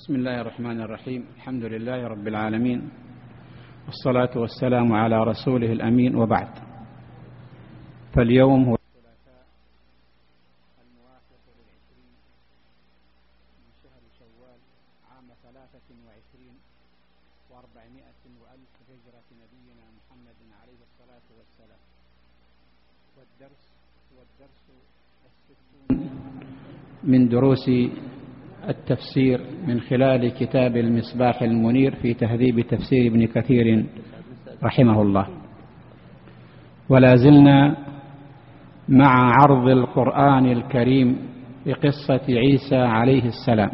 بسم الله الرحمن الرحيم. الحمد لله رب العالمين، والصلاة والسلام على رسوله الأمين، وبعد. فاليوم هو الثلاثاء الموافق ل20 من شهر شوال عام 23 و400 وألف هجرة نبينا محمد عليه الصلاة والسلام، والدرس 60 من دروس التفسير من خلال كتاب المصباح المنير في تهذيب تفسير ابن كثير رحمه الله. ولا زلنا مع عرض القرآن الكريم بقصة عيسى عليه السلام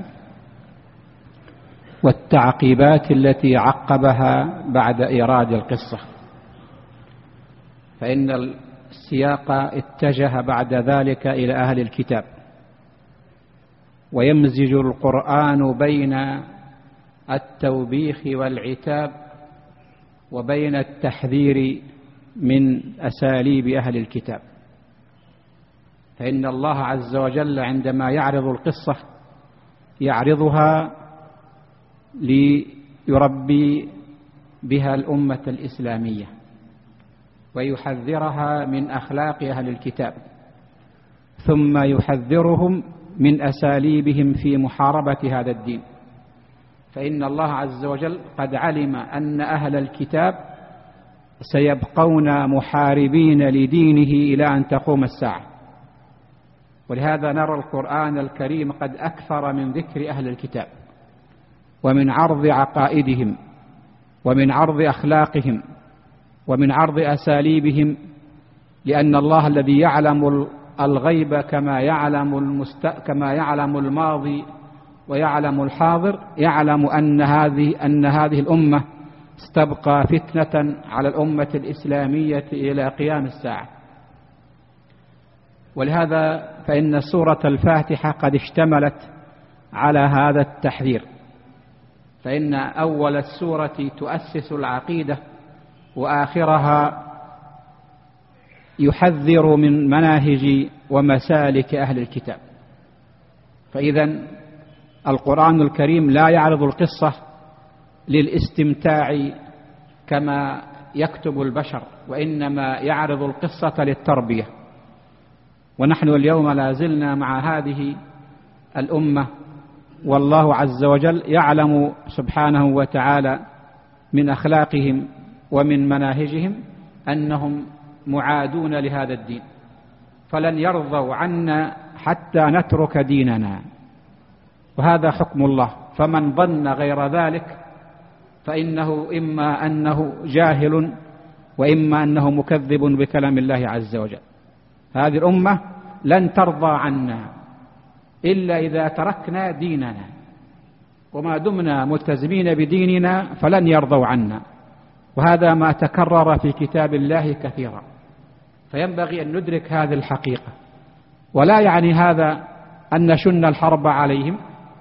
والتعقيبات التي عقبها بعد إيراد القصة، فإن السياق اتجه بعد ذلك إلى أهل الكتاب، ويمزج القرآن بين التوبيخ والعتاب وبين التحذير من أساليب أهل الكتاب. فإن الله عز وجل عندما يعرض القصة يعرضها ليربي بها الأمة الإسلامية ويحذرها من أخلاق أهل الكتاب، ثم يحذرهم من أساليبهم في محاربة هذا الدين. فإن الله عز وجل قد علم أن أهل الكتاب سيبقون محاربين لدينه إلى أن تقوم الساعة، ولهذا نرى القرآن الكريم قد أكثر من ذكر أهل الكتاب ومن عرض عقائدهم ومن عرض أخلاقهم ومن عرض أساليبهم، لأن الله الذي يعلم الغيب كما يعلم الماضي ويعلم الحاضر يعلم أن هذه الأمة ستبقى فتنة على الأمة الإسلامية إلى قيام الساعة. ولهذا فإن سورة الفاتحة قد اشتملت على هذا التحذير، فإن أول السورة تؤسس العقيدة وآخرها يحذر من مناهج ومسالك أهل الكتاب. فإذا القرآن الكريم لا يعرض القصة للاستمتاع كما يكتب البشر، وإنما يعرض القصة للتربية. ونحن اليوم لا زلنا مع هذه الأمة، والله عز وجل يعلم سبحانه وتعالى من أخلاقهم ومن مناهجهم أنهم معادون لهذا الدين، فلن يرضوا عنا حتى نترك ديننا، وهذا حكم الله. فمن ظن غير ذلك فإنه إما أنه جاهل وإما أنه مكذب بكلام الله عز وجل. هذه الأمة لن ترضى عنا إلا إذا تركنا ديننا، وما دمنا ملتزمين بديننا فلن يرضوا عنا، وهذا ما تكرر في كتاب الله كثيرا. فينبغي أن ندرك هذه الحقيقة، ولا يعني هذا أن نشن الحرب عليهم،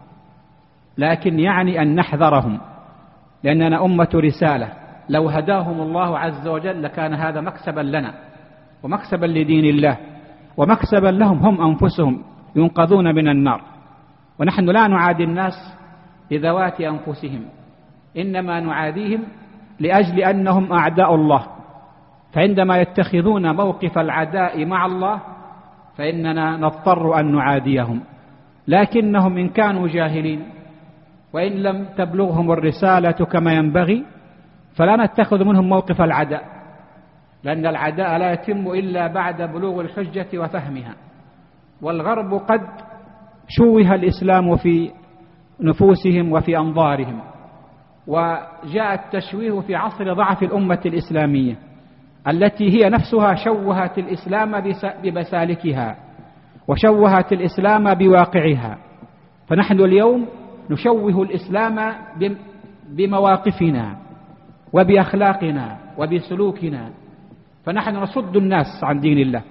لكن يعني أن نحذرهم، لأننا أمة رسالة. لو هداهم الله عز وجل لكان هذا مكسبا لنا ومكسبا لدين الله ومكسبا لهم هم أنفسهم ينقذون من النار. ونحن لا نعادي الناس لذوات أنفسهم، إنما نعاديهم لأجل أنهم أعداء الله، فعندما يتخذون موقف العداء مع الله فإننا نضطر أن نعاديهم. لكنهم إن كانوا جاهلين وإن لم تبلغهم الرسالة كما ينبغي فلا نتخذ منهم موقف العداء، لأن العداء لا يتم إلا بعد بلوغ الحجة وفهمها. والغرب قد شوه الإسلام في نفوسهم وفي أنظارهم، وجاء التشويه في عصر ضعف الأمة الإسلامية التي هي نفسها شوهت الإسلام بمسالكها وشوهت الإسلام بواقعها. فنحن اليوم نشوه الإسلام بمواقفنا وبأخلاقنا وبسلوكنا، فنحن نصد الناس عن دين الله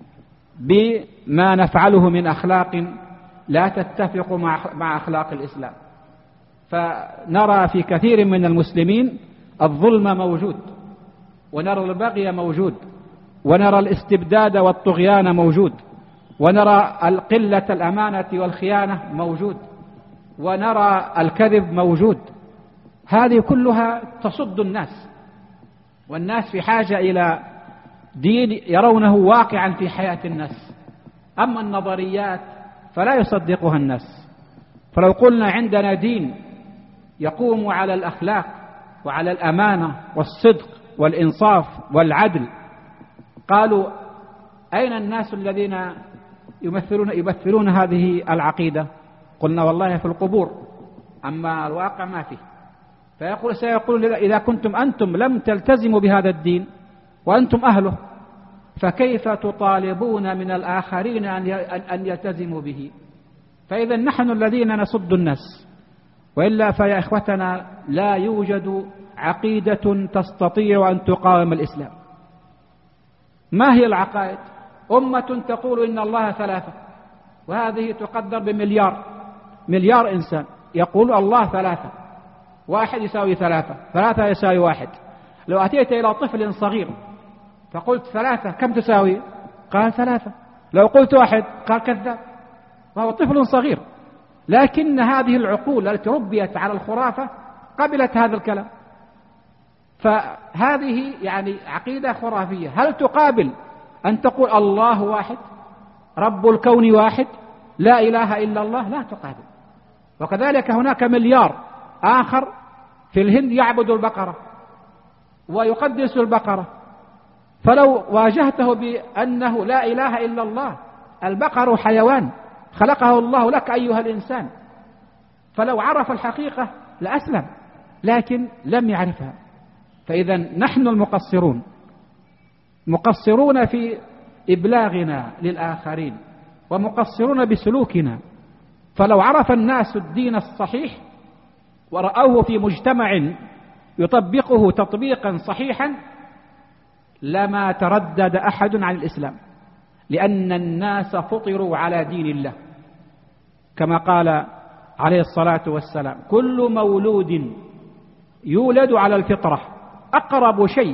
بما نفعله من أخلاق لا تتفق مع أخلاق الإسلام. فنرى في كثير من المسلمين الظلم موجود، ونرى البغي موجود، ونرى الاستبداد والطغيان موجود، ونرى قلة الأمانة والخيانة موجود، ونرى الكذب موجود. هذه كلها تصد الناس، والناس في حاجة إلى دين يرونه واقعا في حياة الناس. أما النظريات فلا يصدقها الناس. فلو قلنا عندنا دين يقوم على الأخلاق وعلى الأمانة والصدق والإنصاف والعدل، قالوا أين الناس الذين يمثلون هذه العقيدة؟ قلنا والله في القبور، أما الواقع ما فيه. سيقول إذا كنتم أنتم لم تلتزموا بهذا الدين وأنتم أهله، فكيف تطالبون من الآخرين أن يلتزموا به؟ فإذا نحن الذين نصد الناس. وإلا فيا إخوتنا لا يوجد عقيدة تستطيع أن تقاوم الإسلام. ما هي العقائد؟ أمة تقول إن الله ثلاثة، وهذه تقدر مليار إنسان يقول الله ثلاثة، واحد يساوي ثلاثة، ثلاثة يساوي واحد. لو أتيت إلى طفل صغير فقلت ثلاثة كم تساوي؟ قال ثلاثة. لو قلت واحد قال كذاب، وهو طفل صغير. لكن هذه العقول التي ربيت على الخرافة قبلت هذا الكلام. فهذه يعني عقيدة خرافية. هل تقابل أن تقول الله واحد، رب الكون واحد، لا إله إلا الله؟ لا تقابل. وكذلك هناك مليار آخر في الهند يعبد البقرة ويقدس البقرة، فلو واجهته بأنه لا إله إلا الله، البقر حيوان خلقه الله لك أيها الإنسان، فلو عرف الحقيقة لأسلم، لكن لم يعرفها. فإذا نحن المقصرون، مقصرون في إبلاغنا للآخرين، ومقصرون بسلوكنا. فلو عرف الناس الدين الصحيح ورأوه في مجتمع يطبقه تطبيقا صحيحا لما تردد أحد عن الإسلام، لأن الناس فطروا على دين الله، كما قال عليه الصلاة والسلام: كل مولود يولد على الفطرة. أقرب شيء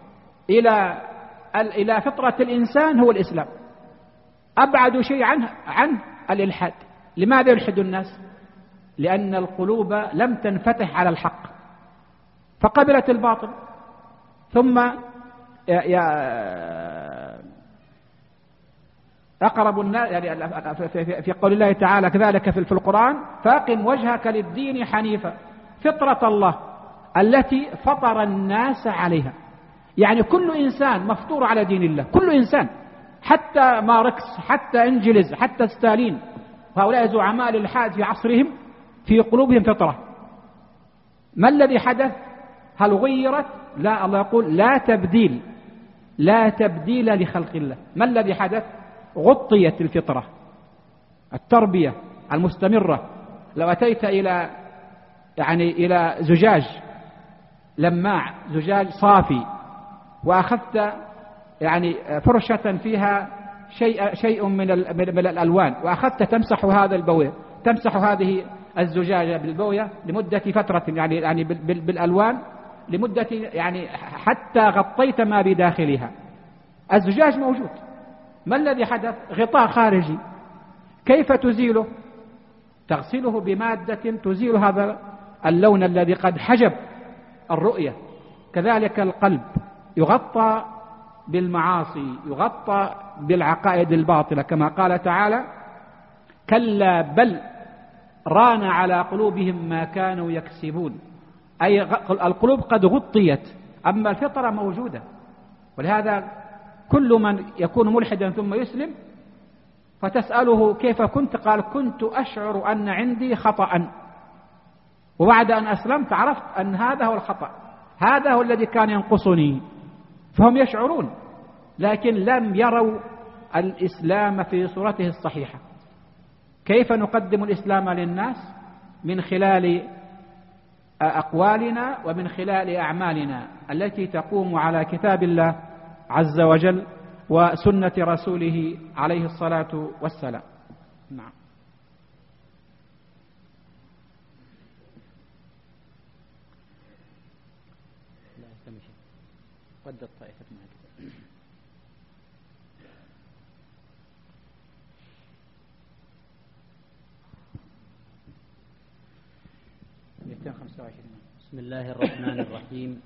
إلى فطرة الإنسان هو الإسلام، أبعد شيء عنه الإلحاد. لماذا يلحد الناس؟ لأن القلوب لم تنفتح على الحق فقبلت الباطل. ثم أقرب الناس يعني في قول الله تعالى كذلك في القرآن: فأقم وجهك للدين حنيفا فطرة الله التي فطر الناس عليها. يعني كل إنسان مفطور على دين الله، كل إنسان، حتى ماركس، حتى إنجلز، حتى ستالين، وهؤلاء زعماء الإلحاد في عصرهم في قلوبهم فطرة. ما الذي حدث؟ هل غيرت؟ لا، الله يقول لا تبديل لخلق الله. ما الذي حدث؟ غطيت الفطرة. التربية المستمرة، لو أتيت إلى زجاج لماع، زجاج صافي، وأخذت فرشة فيها شيء من الألوان، وأخذت تمسح هذا البوية، تمسح هذه الزجاجة بالبوية لمدة فترة بالألوان لمدة حتى غطيت ما بداخلها. الزجاج موجود. ما الذي حدث؟ غطاء خارجي. كيف تزيله؟ تغسله بمادة تزيل هذا اللون الذي قد حجب الرؤية. كذلك القلب يغطى بالمعاصي، يغطى بالعقائد الباطلة، كما قال تعالى: كلا بل ران على قلوبهم ما كانوا يكسبون. أي القلوب قد غطيت، أما الفطرة موجودة. ولهذا كل من يكون ملحدا ثم يسلم فتسأله كيف كنت؟ قال: كنت أشعر أن عندي خطأ، وبعد أن أسلمت عرفت أن هذا هو الخطأ، هذا هو الذي كان ينقصني. فهم يشعرون، لكن لم يروا الإسلام في صورته الصحيحة. كيف نقدم الإسلام للناس؟ من خلال أقوالنا ومن خلال أعمالنا التي تقوم على كتاب الله عز وجل وسنة رسوله عليه الصلاة والسلام. نعم. ود الطائفة معك. 125. بسم الله الرحمن الرحيم.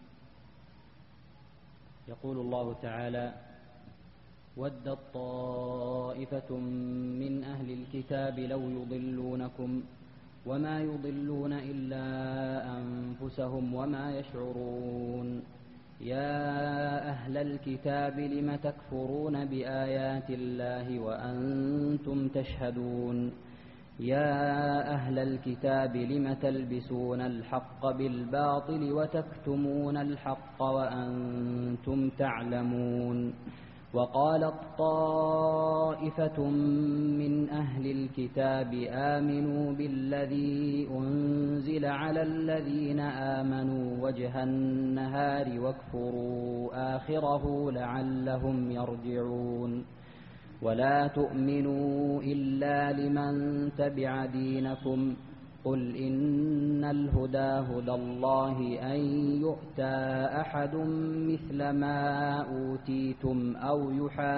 يقول الله تعالى: ودت طائفة من أهل الكتاب لو يضلونكم وما يضلون إلا أنفسهم وما يشعرون. يا أهل الكتاب لم تكفرون بآيات الله وأنتم تشهدون. يا أهل الكتاب لم تلبسون الحق بالباطل وتكتمون الحق وأنتم تعلمون. وقالت طائفة من أهل الكتاب آمنوا بالذي أنزل على الذين آمنوا وجه النهار واكفروا آخره لعلهم يرجعون. ولا تؤمنوا إلا لمن تبع دينكم قل إن الهدى هدى الله أن يؤتى أحد مثل ما أوتيتم أو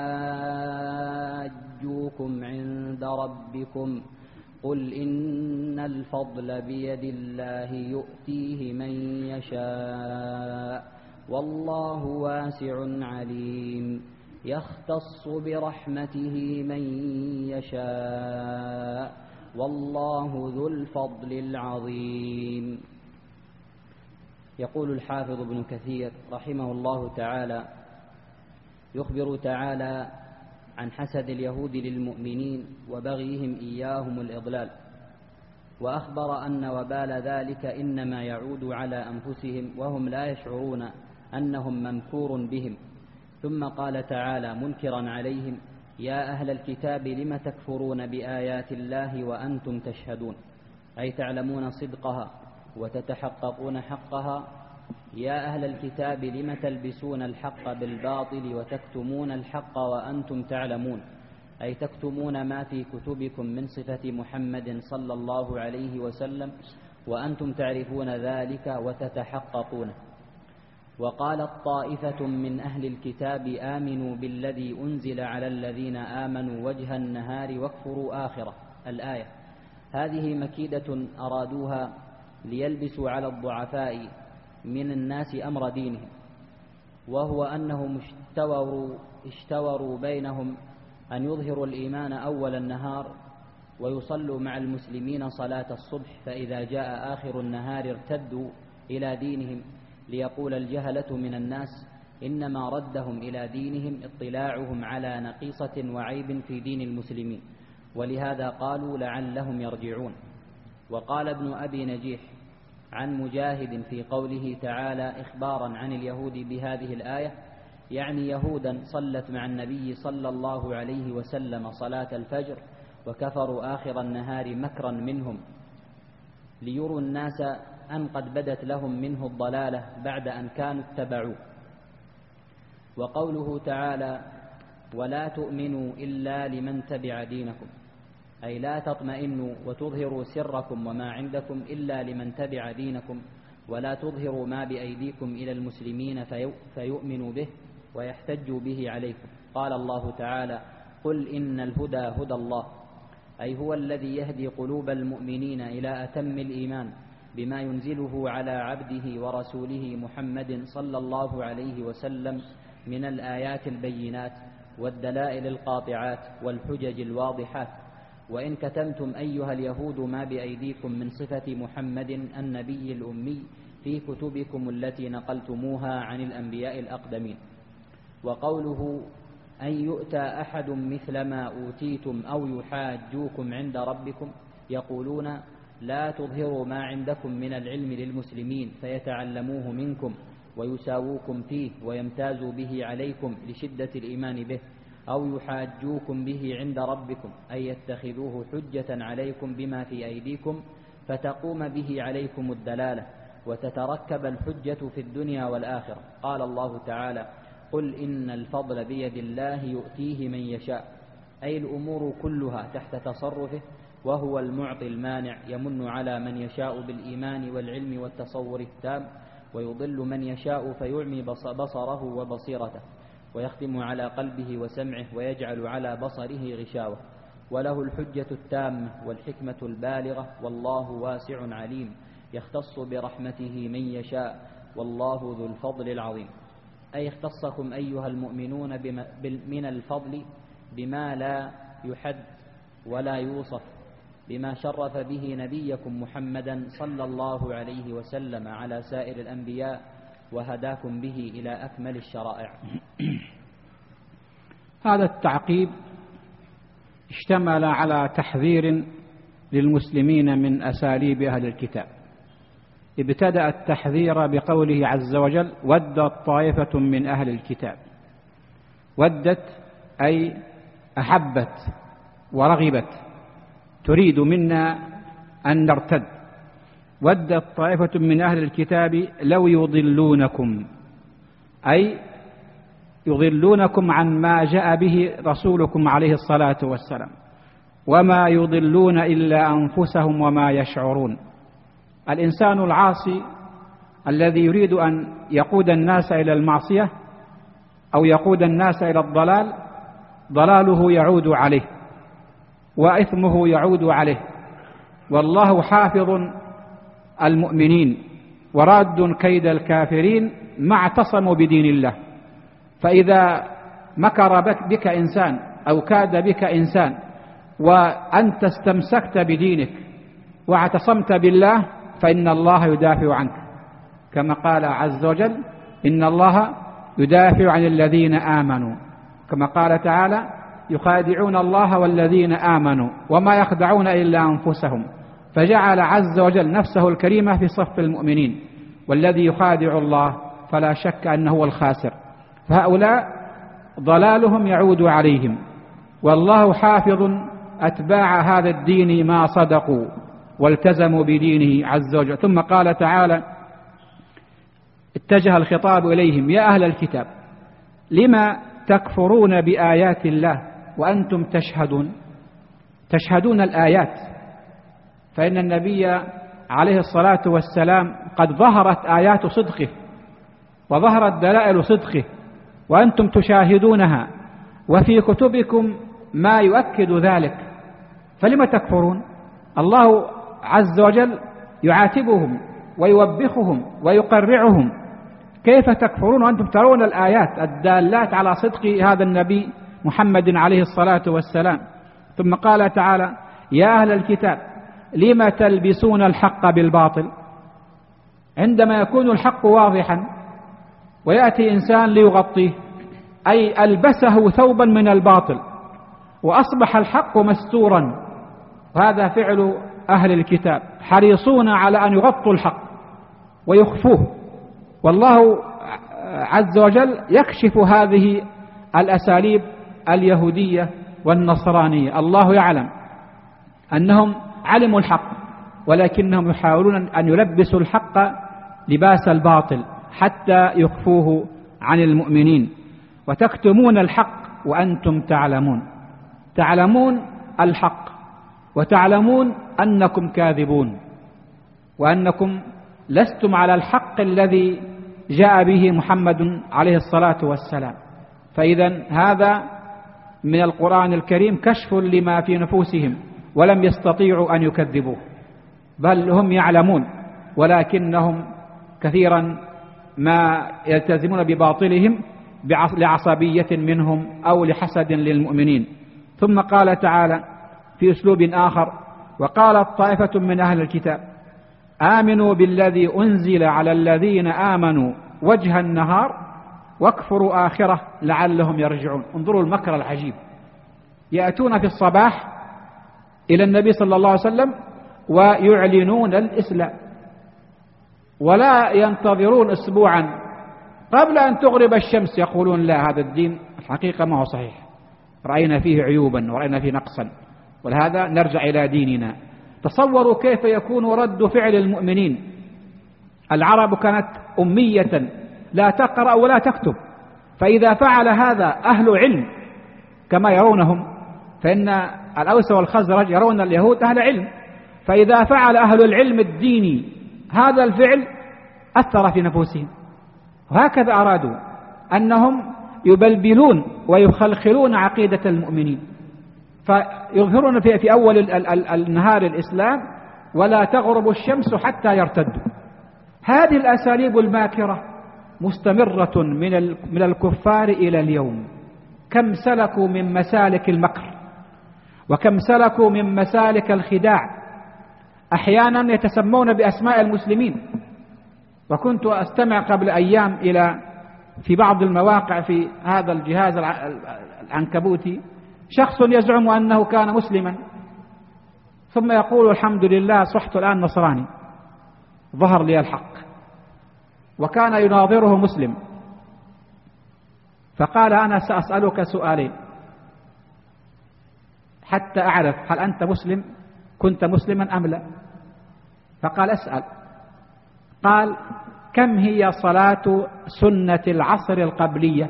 يحاجوكم عند ربكم قل إن الفضل بيد الله يؤتيه من يشاء والله واسع عليم. يختص برحمته من يشاء والله ذو الفضل العظيم. يقول الحافظ ابن كثير رحمه الله تعالى: يخبر تعالى عن حسد اليهود للمؤمنين وبغيهم إياهم الإضلال، وأخبر أن وبال ذلك إنما يعود على أنفسهم وهم لا يشعرون أنهم ممكور بهم. ثم قال تعالى منكرا عليهم: يا أهل الكتاب لم تكفرون بآيات الله وأنتم تشهدون، أي تعلمون صدقها وتتحققون حقها. يا أهل الكتاب لم تلبسون الحق بالباطل وتكتمون الحق وأنتم تعلمون، أي تكتمون ما في كتبكم من صفة محمد صلى الله عليه وسلم وأنتم تعرفون ذلك وتتحققونه. وقالت طائفة من أهل الكتاب آمنوا بالذي أنزل على الذين آمنوا وجه النهار واكفروا آخره. الآية هذه مكيدة أرادوها ليلبسوا على الضعفاء من الناس أمر دينهم، وهو أنهم اشتوروا بينهم أن يظهروا الإيمان أول النهار ويصلوا مع المسلمين صلاة الصبح، فإذا جاء آخر النهار ارتدوا إلى دينهم، ليقول الجهلة من الناس إنما ردهم إلى دينهم اطلاعهم على نقيصة وعيب في دين المسلمين، ولهذا قالوا لعلهم يرجعون. وقال ابن أبي نجيح عن مجاهد في قوله تعالى إخبارا عن اليهود بهذه الآية، يعني يهودا صلت مع النبي صلى الله عليه وسلم صلاة الفجر وكفروا آخر النهار مكرا منهم ليروا الناس أن قد بدت لهم منه الضلالة بعد أن كانوا اتبعوه. وقوله تعالى ولا تؤمنوا إلا لمن تبع دينكم، أي لا تطمئنوا وتظهروا سركم وما عندكم إلا لمن تبع دينكم، ولا تظهروا ما بأيديكم إلى المسلمين فيؤمنوا به ويحتجوا به عليكم. قال الله تعالى قل إن الهدى هدى الله، أي هو الذي يهدي قلوب المؤمنين إلى أتم الإيمان بما ينزله على عبده ورسوله محمد صلى الله عليه وسلم من الآيات البينات والدلائل القاطعات والحجج الواضحات. وإن كتمتم أيها اليهود ما بأيديكم من صفة محمد النبي الأمي في كتبكم التي نقلتموها عن الأنبياء الأقدمين. وقوله أن يؤتى أحد مثل ما أوتيتم أو يحاجوكم عند ربكم، يقولون لا تظهروا ما عندكم من العلم للمسلمين فيتعلموه منكم ويساووكم فيه ويمتازوا به عليكم لشدة الإيمان به، أو يحاجوكم به عند ربكم، أي يتخذوه حجة عليكم بما في أيديكم فتقوم به عليكم الدلالة وتتركب الحجة في الدنيا والآخرة. قال الله تعالى قل إن الفضل بيد الله يؤتيه من يشاء، أي الأمور كلها تحت تصرفه، وهو المعطي المانع، يمن على من يشاء بالإيمان والعلم والتصور التام، ويضل من يشاء فيعمي بصره وبصيرته، ويختم على قلبه وسمعه ويجعل على بصره غشاوة، وله الحجة التامة والحكمة البالغة، والله واسع عليم، يختص برحمته من يشاء والله ذو الفضل العظيم. أي اختصكم أيها المؤمنون من الفضل بما لا يحد ولا يوصف، بما شرف به نبيكم محمدا صلى الله عليه وسلم على سائر الأنبياء وهداكم به إلى أكمل الشرائع. هذا التعقيب اشتمل على تحذير للمسلمين من أساليب أهل الكتاب. ابتدأ التحذير بقوله عز وجل: ودت طائفة من أهل الكتاب. ودت أي أحبت ورغبت، تريد منا أن نرتد. ودت طائفة من أهل الكتاب لو يضلونكم، أي يضلونكم عن ما جاء به رسولكم عليه الصلاة والسلام، وما يضلون إلا أنفسهم وما يشعرون. الإنسان العاصي الذي يريد أن يقود الناس إلى المعصية أو يقود الناس إلى الضلال، ضلاله يعود عليه وإثمه يعود عليه، والله حافظ المؤمنين وراد كيد الكافرين ما اعتصموا بدين الله. فإذا مكر بك إنسان أو كاد بك إنسان وأنت استمسكت بدينك واعتصمت بالله فإن الله يدافع عنك، كما قال عز وجل: إن الله يدافع عن الذين آمنوا، كما قال تعالى: يخادعون الله والذين آمنوا وما يخدعون إلا أنفسهم. فجعل عز وجل نفسه الكريمة في صف المؤمنين، والذي يخادع الله فلا شك أنه هو الخاسر. فهؤلاء ضلالهم يعود عليهم، والله حافظ أتباع هذا الدين ما صدقوا والتزموا بدينه عز وجل. ثم قال تعالى، اتجه الخطاب إليهم: يا أهل الكتاب لما تكفرون بآيات الله وأنتم تشهدون الآيات. فإن النبي عليه الصلاة والسلام قد ظهرت آيات صدقه وظهرت دلائل صدقه وأنتم تشاهدونها، وفي كتبكم ما يؤكد ذلك، فلما تكفرون؟ الله عز وجل يعاتبهم ويوبخهم ويقرعهم: كيف تكفرون وأنتم ترون الآيات الدالات على صدق هذا النبي محمد عليه الصلاة والسلام. ثم قال تعالى: يا أهل الكتاب لما تلبسون الحق بالباطل. عندما يكون الحق واضحا ويأتي إنسان ليغطيه، أي ألبسه ثوبا من الباطل وأصبح الحق مستورا. وهذا فعل أهل الكتاب، حريصون على أن يغطوا الحق ويخفوه، والله عز وجل يكشف هذه الأساليب اليهودية والنصرانية. الله يعلم أنهم علموا الحق، ولكنهم يحاولون أن يلبسوا الحق لباس الباطل حتى يخفوه عن المؤمنين. وتكتمون الحق وأنتم تعلمون الحق، وتعلمون أنكم كاذبون، وأنكم لستم على الحق الذي جاء به محمد عليه الصلاة والسلام. فإذا هذا من القرآن الكريم كشف لما في نفوسهم، ولم يستطيعوا أن يكذبوه، بل هم يعلمون، ولكنهم كثيرا ما يلتزمون بباطلهم لعصبية منهم أو لحسد للمؤمنين. ثم قال تعالى في أسلوب آخر: وقالت طائفة من أهل الكتاب آمنوا بالذي أنزل على الذين آمنوا وجه النهار واكفروا آخره لعلهم يرجعون. انظروا المكر العجيب، يأتون في الصباح إلى النبي صلى الله عليه وسلم ويعلنون الإسلام، ولا ينتظرون أسبوعا قبل أن تغرب الشمس يقولون لا، هذا الدين الحقيقة ما هو صحيح، رأينا فيه عيوبا ورأينا فيه نقصا، ولهذا نرجع إلى ديننا. تصوروا كيف يكون رد فعل المؤمنين. العرب كانت أمية لا تقرأ ولا تكتب، فإذا فعل هذا أهل علم كما يرونهم، فإن الأوس والخزرج يرون اليهود أهل علم، فإذا فعل أهل العلم الديني هذا الفعل أثر في نفوسهم. وهكذا أرادوا أنهم يبلبلون ويخلخلون عقيدة المؤمنين، فيظهرون في أول النهار الإسلام، ولا تغرب الشمس حتى يرتدوا. هذه الأساليب الماكرة مستمرة من الكفار إلى اليوم. كم سلكوا من مسالك المكر، وكم سلكوا من مسالك الخداع. أحيانا يتسمون بأسماء المسلمين. وكنت أستمع قبل أيام في بعض المواقع في هذا الجهاز العنكبوتي شخص يزعم أنه كان مسلما، ثم يقول الحمد لله صحت الآن نصراني، ظهر لي الحق. وكان يناظره مسلم، فقال أنا سأسألك سؤالين حتى أعرف هل أنت مسلم، كنت مسلما أم لا. فقال أسأل. قال كم هي صلاة سنة العصر القبلية؟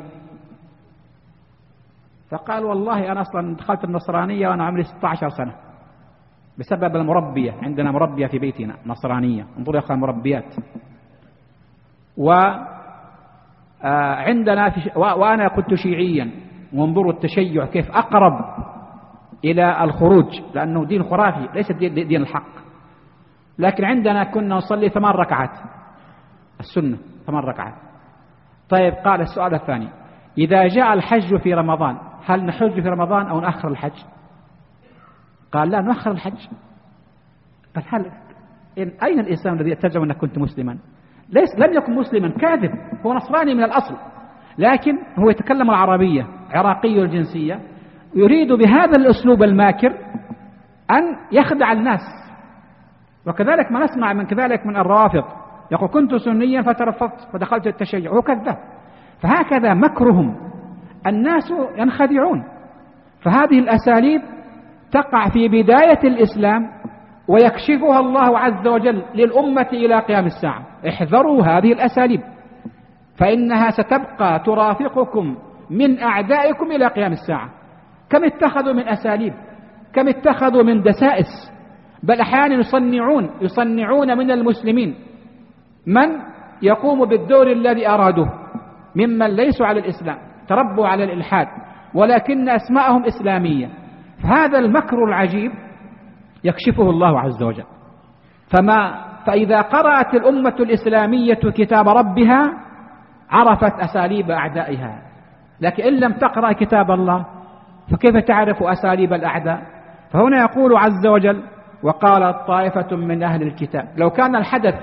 فقال والله أنا أصلا دخلت النصرانية وأنا عمري 16 سنة بسبب المربية، عندنا مربية في بيتنا نصرانية، انظروا يا أخوان مربيات. وعندنا وأنا كنت شيعيا، وانظروا التشيع كيف أقرب إلى الخروج، لأنه دين خرافي ليس دين الحق. لكن عندنا كنا نصلي 8 ركعات السنة، 8 ركعات. طيب قال السؤال الثاني، إذا جاء الحج في رمضان هل نحج في رمضان أو نأخر الحج؟ قال لا نؤخر الحج. قال أين الإسلام الذي تزعم أنك كنت مسلما؟ لم يكن مسلما، كاذب، هو نصراني من الأصل، لكن هو يتكلم العربية، عراقي الجنسية، يريد بهذا الأسلوب الماكر أن يخدع الناس. وكذلك ما نسمع من كذلك من الروافض، يقول كنت سنيا فترفضت فدخلت التشيع، هو كذاب. فهكذا مكرهم، الناس ينخدعون. فهذه الأساليب تقع في بداية الإسلام ويكشفها الله عز وجل للأمة إلى قيام الساعة. احذروا هذه الأساليب، فإنها ستبقى ترافقكم من أعدائكم إلى قيام الساعة. كم اتخذوا من أساليب، كم اتخذوا من دسائس، بل أحيانا يصنعون من المسلمين من يقوم بالدور الذي أرادوه، ممن ليسوا على الإسلام، تربوا على الإلحاد ولكن أسماءهم إسلامية. فهذا المكر العجيب يكشفه الله عز وجل. فإذا قرأت الأمة الإسلامية كتاب ربها عرفت أساليب أعدائها، لكن إن لم تقرأ كتاب الله فكيف تعرف أساليب الأعداء؟ فهنا يقول عز وجل وقالت طائفة من أهل الكتاب. لو كان الحدث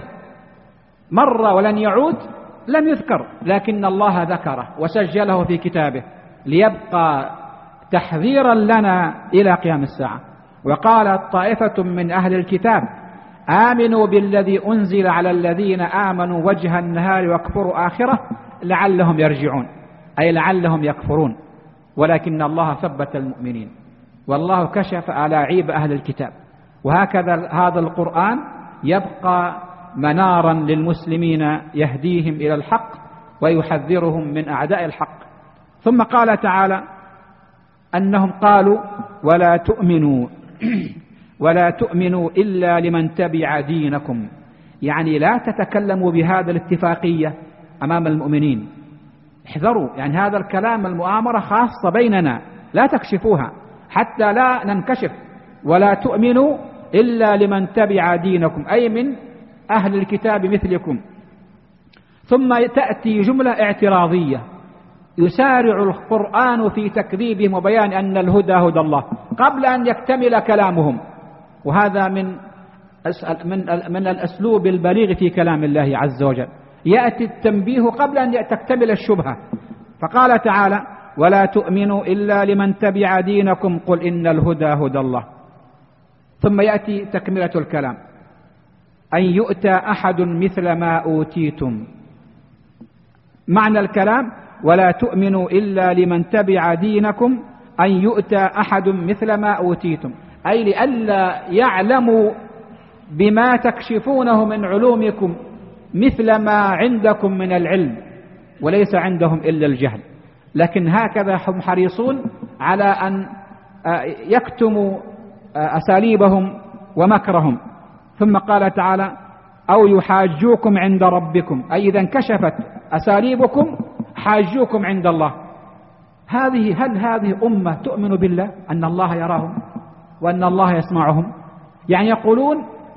مر ولن يعود لم يذكر، لكن الله ذكره وسجله في كتابه ليبقى تحذيرا لنا إلى قيام الساعة. وقالت طائفة من أهل الكتاب آمنوا بالذي أنزل على الذين آمنوا وجه النهار واكفروا آخره لعلهم يرجعون، أي لعلهم يكفرون. ولكن الله ثبت المؤمنين، والله كشف ألاعيب أهل الكتاب. وهكذا هذا القرآن يبقى منارا للمسلمين يهديهم إلى الحق ويحذرهم من أعداء الحق. ثم قال تعالى أنهم قالوا ولا تؤمنوا إلا لمن تبع دينكم، يعني لا تتكلموا بهذا الاتفاقية أمام المؤمنين، احذروا، يعني هذا الكلام المؤامرة خاصة بيننا، لا تكشفوها حتى لا ننكشف. ولا تؤمنوا إلا لمن تبع دينكم، أي من أهل الكتاب مثلكم. ثم تأتي جملة اعتراضية، يسارع القرآن في تكذيبهم وبيان أن الهدى هدى الله قبل أن يكتمل كلامهم. وهذا من الأسلوب البليغ في كلام الله عز وجل، يأتي التنبيه قبل أن تكتمل الشبهة. فقال تعالى ولا تؤمنوا إلا لمن تبع دينكم قل إن الهدى هدى الله. ثم يأتي تكملة الكلام أن يؤتى أحد مثل ما أوتيتم. معنى الكلام ولا تؤمنوا إلا لمن تبع دينكم أن يؤتى أحد مثل ما أوتيتم، أي لئلا يعلموا بما تكشفونه من علومكم مثل ما عندكم من العلم، وليس عندهم إلا الجهل. لكن هكذا هم حريصون على أن يكتموا أساليبهم ومكرهم. ثم قال تعالى أو يحاجوكم عند ربكم، أي إذا انكشفت أساليبكم حاجوكم عند الله. هل هذه أمة تؤمن بالله أن الله يراهم وأن الله يسمعهم؟ يعني يقولون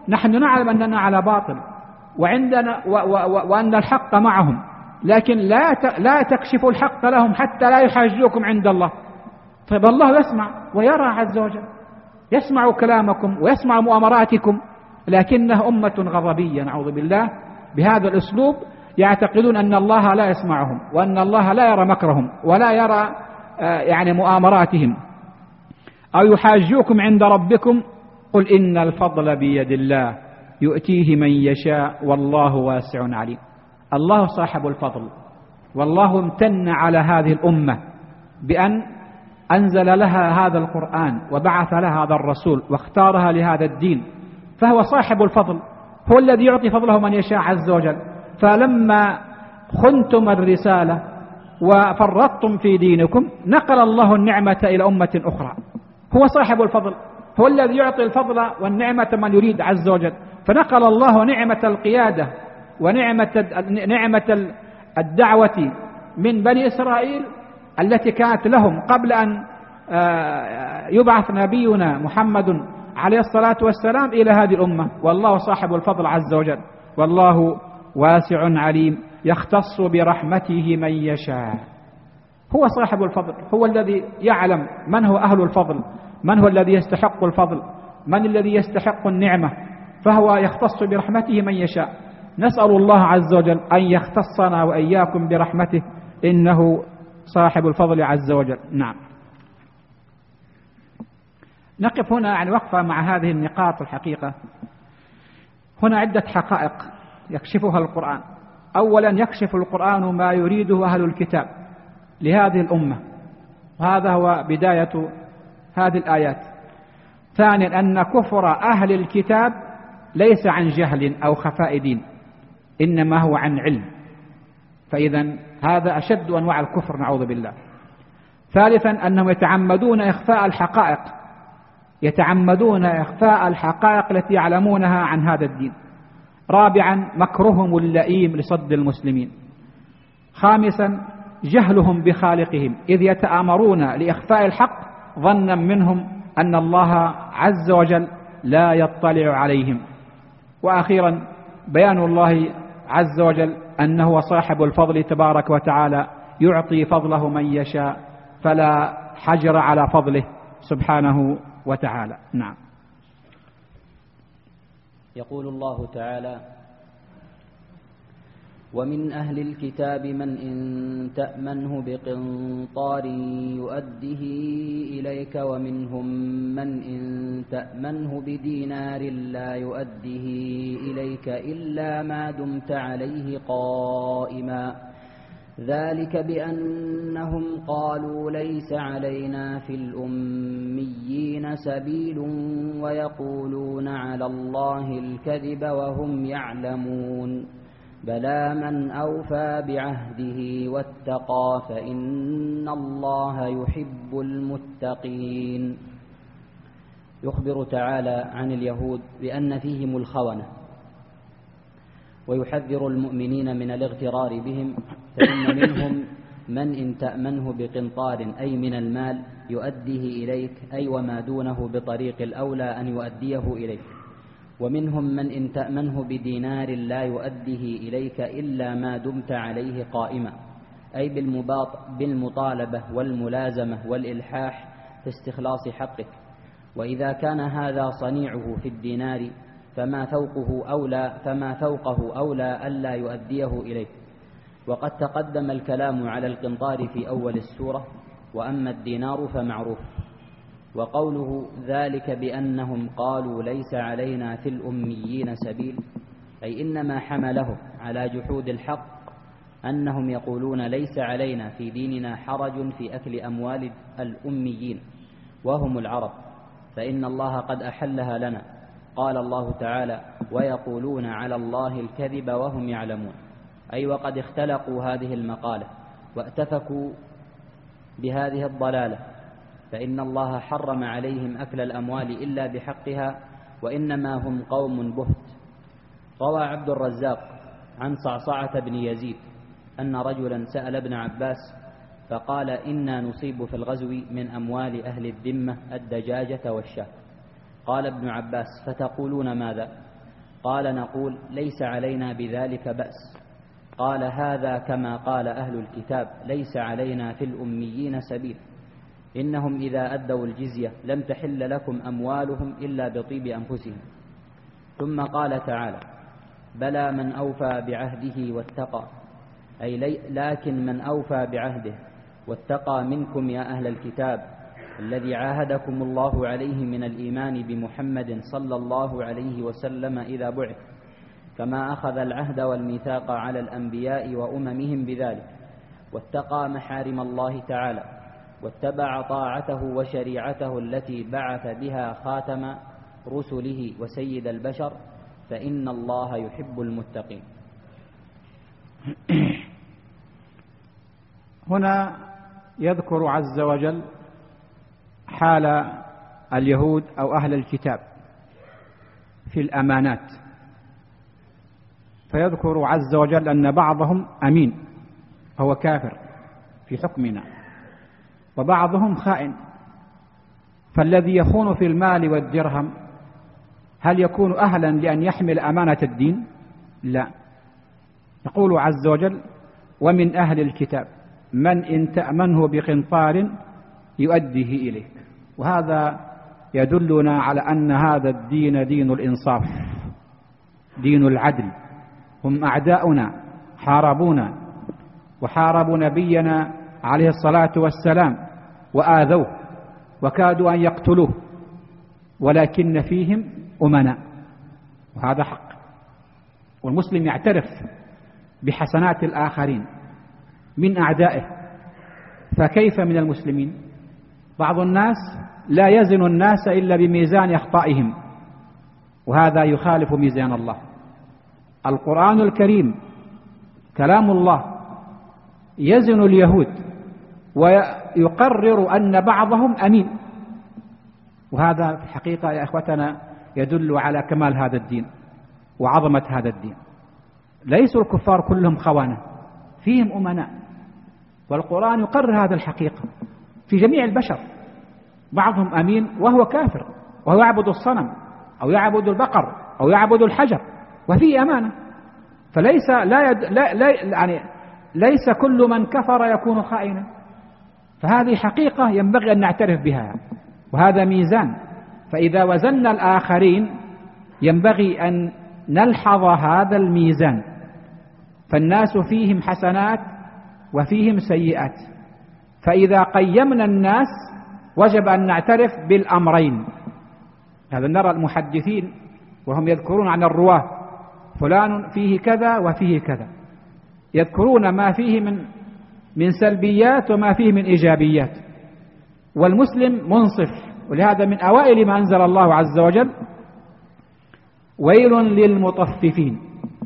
نحن نعلم أننا على باطل وعندنا وأن الحق معهم، لكن لا تكشفوا الحق لهم حتى لا يحاجوكم عند الله. طيب الله يسمع ويرى عز وجل، يسمع كلامكم ويسمع مؤامراتكم، لكنه أمة غضبية نعوذ بالله بهذا الأسلوب يعتقدون أن الله لا يسمعهم وأن الله لا يرى مكرهم ولا يرى يعني مؤامراتهم. أو يحاجوكم عند ربكم قل إن الفضل بيد الله يؤتيه من يشاء والله واسع عليم. الله صاحب الفضل، والله امتن على هذه الأمة بأن أنزل لها هذا القرآن وبعث لها هذا الرسول واختارها لهذا الدين، فهو صاحب الفضل، هو الذي يعطي فضله من يشاء عز وجل. فلما خنتم الرسالة وفرطتم في دينكم نقل الله النعمة إلى أمة أخرى. هو صاحب الفضل، هو الذي يعطي الفضل والنعمة من يريد عز وجل. فنقل الله نعمة القيادة ونعمة الدعوة من بني إسرائيل التي كانت لهم قبل أن يبعث نبينا محمد عليه الصلاة والسلام إلى هذه الأمة. والله صاحب الفضل عز وجل، والله واسع عليم يختص برحمته من يشاء. هو صاحب الفضل، هو الذي يعلم من هو أهل الفضل، من هو الذي يستحق الفضل، من الذي يستحق النعمة، فهو يختص برحمته من يشاء. نسأل الله عز وجل أن يختصنا وإياكم برحمته، إنه صاحب الفضل عز وجل. نعم، نقف هنا يعني وقفة مع هذه النقاط. الحقيقة هنا عدة حقائق يكشفها القرآن. أولا يكشف القرآن ما يريده أهل الكتاب لهذه الأمة، وهذا هو بداية هذه الآيات. ثانيا أن كفر أهل الكتاب ليس عن جهل أو خفاء دين، إنما هو عن علم، فإذا هذا أشد أنواع الكفر نعوذ بالله. ثالثا أنهم يتعمدون إخفاء الحقائق، يتعمدون إخفاء الحقائق التي يعلمونها عن هذا الدين. رابعا مكرهم اللئيم لصد المسلمين. خامسا جهلهم بخالقهم، إذ يتآمرون لإخفاء الحق ظنا منهم أن الله عز وجل لا يطلع عليهم. وأخيرا بيان الله عز وجل أنه صاحب الفضل تبارك وتعالى يعطي فضله من يشاء، فلا حجر على فضله سبحانه وتعالى. نعم. يقول الله تعالى: ومن أهل الكتاب من إن تأمنه بقنطار يؤده إليك ومنهم من إن تأمنه بدينار لا يؤده إليك إلا ما دمت عليه قائما ذلك بأنهم قالوا ليس علينا في الأميين سبيل ويقولون على الله الكذب وهم يعلمون بلى من أوفى بعهده واتقى فإن الله يحب المتقين. يخبر تعالى عن اليهود بأن فيهم الخونة، ويحذر المؤمنين من الاغترار بهم، فإن منهم من إن تأمنه بقنطار أي من المال يؤديه إليك، أي وما دونه بطريق الأولى أن يؤديه إليك، ومنهم من إن تأمنه بدينار لا يؤديه إليك إلا ما دمت عليه قائما، أي بالمطالبة والملازمة والإلحاح في استخلاص حقك. وإذا كان هذا صنيعه في الدينار فما فوقه أولى ألا يؤديه إليك. وقد تقدم الكلام على القنطار في أول السورة، وأما الدينار فمعروف. وقوله ذلك بأنهم قالوا ليس علينا في الأميين سبيل، أي إنما حملهم على جحود الحق أنهم يقولون ليس علينا في ديننا حرج في أكل أموال الأميين وهم العرب، فإن الله قد أحلها لنا. قال الله تعالى: ويقولون على الله الكذب وهم يعلمون، أي وقد اختلقوا هذه المقالة واتفكوا بهذه الضلالة، فإن الله حرم عليهم أكل الأموال إلا بحقها، وإنما هم قوم بهت. روى عبد الرزاق عن صعصعة بن يزيد أن رجلا سأل ابن عباس فقال: إنا نصيب في الغزو من أموال أهل الذمة الدجاجة والشاة. قال ابن عباس: فتقولون ماذا؟ قال نقول ليس علينا بذلك بأس. قال هذا كما قال أهل الكتاب ليس علينا في الأميين سبيل، إنهم إذا أدوا الجزية لم تحل لكم أموالهم إلا بطيب أنفسهم. ثم قال تعالى بلى من أوفى بعهده واتقى، أي لكن من أوفى بعهده واتقى منكم يا أهل الكتاب الذي عاهدكم الله عليه من الإيمان بمحمد صلى الله عليه وسلم إذا بعث، كما أخذ العهد والميثاق على الأنبياء وأممهم بذلك، واتقى محارم الله تعالى واتبع طاعته وشريعته التي بعث بها خاتم رسله وسيد البشر، فإن الله يحب المتقين. هنا يذكر عز وجل حال اليهود أو أهل الكتاب في الأمانات، فيذكر عز وجل أن بعضهم أمين هو كافر في حكمنا، وبعضهم خائن. فالذي يخون في المال والدرهم هل يكون أهلا لأن يحمل أمانة الدين؟ لا. يقول عز وجل ومن أهل الكتاب من إن تأمنه بقنطار يؤديه إليك. وهذا يدلنا على أن هذا الدين دين الإنصاف، دين العدل. هم أعداؤنا حاربونا وحاربوا نبينا عليه الصلاة والسلام وآذوه وكادوا أن يقتلوه، ولكن فيهم أمناء، وهذا حق. والمسلم يعترف بحسنات الآخرين من أعدائه، فكيف من المسلمين؟ بعض الناس لا يزن الناس إلا بميزان أخطائهم، وهذا يخالف ميزان الله. القرآن الكريم كلام الله يزن اليهود ويقرر أن بعضهم أمين، وهذا في الحقيقة يا إخوتنا يدل على كمال هذا الدين وعظمة هذا الدين. ليسوا الكفار كلهم خوانة، فيهم أمناء، والقرآن يقرر هذا الحقيقة في جميع البشر. بعضهم أمين وهو كافر، وهو يعبد الصنم أو يعبد البقر أو يعبد الحجر وفيه أمانة. فليس ليس كل من كفر يكون خائنا، فهذه حقيقة ينبغي أن نعترف بها، وهذا ميزان. فإذا وزننا الآخرين ينبغي أن نلحظ هذا الميزان، فالناس فيهم حسنات وفيهم سيئات. فإذا قيمنا الناس وجب أن نعترف بالأمرين. هذا نرى المحدثين وهم يذكرون عن الرواه فلان فيه كذا وفيه كذا، يذكرون ما فيه من سلبيات وما فيه من إيجابيات، والمسلم منصف. ولهذا من أوائل ما أنزل الله عز وجل ويل للمطففين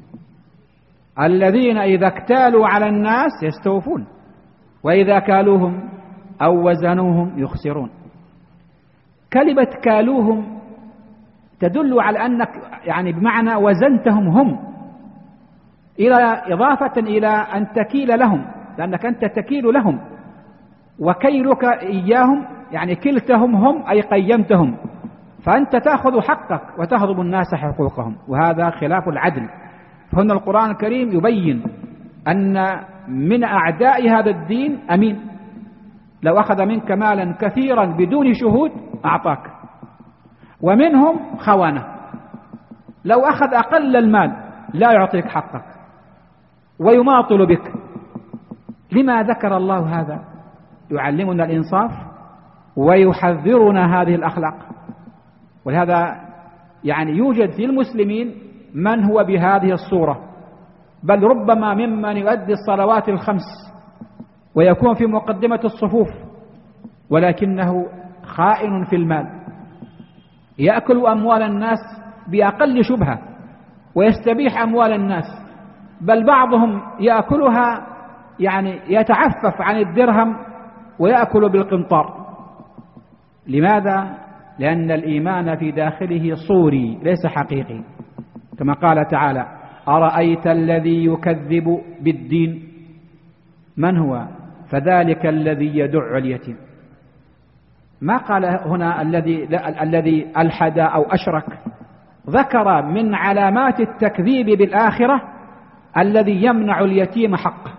الذين إذا اكتالوا على الناس يستوفون وإذا كالوهم أو وزنوهم يخسرون. كلمة كالوهم تدل على أنك يعني بمعنى وزنتهم هم، إلى إضافة إلى أن تكيل لهم، لأنك أنت تكيل لهم، وكيلك إياهم يعني كلتهم هم أي قيمتهم، فأنت تأخذ حقك وتهضم الناس حقوقهم، وهذا خلاف العدل. فهنا القرآن الكريم يبين أن من أعداء هذا الدين أمين، لو أخذ منك مالا كثيرا بدون شهود أعطاك، ومنهم خوانة لو أخذ أقل المال لا يعطيك حقك ويماطل بك. لما ذكر الله هذا؟ يعلمنا الإنصاف ويحذرنا هذه الأخلاق. ولهذا يعني يوجد في المسلمين من هو بهذه الصورة، بل ربما ممن يؤدي الصلوات الخمس ويكون في مقدمة الصفوف، ولكنه خائن في المال، يأكل أموال الناس بأقل شبهة ويستبيح أموال الناس، بل بعضهم يأكلها يعني يتعفف عن الدرهم ويأكل بالقنطار. لماذا؟ لأن الإيمان في داخله صوري ليس حقيقي، كما قال تعالى أرأيت الذي يكذب بالدين من هو؟ فذلك الذي يدع اليتيم. ما قال هنا الذي ألحد أو أشرك، ذكر من علامات التكذيب بالآخرة الذي يمنع اليتيم حقه.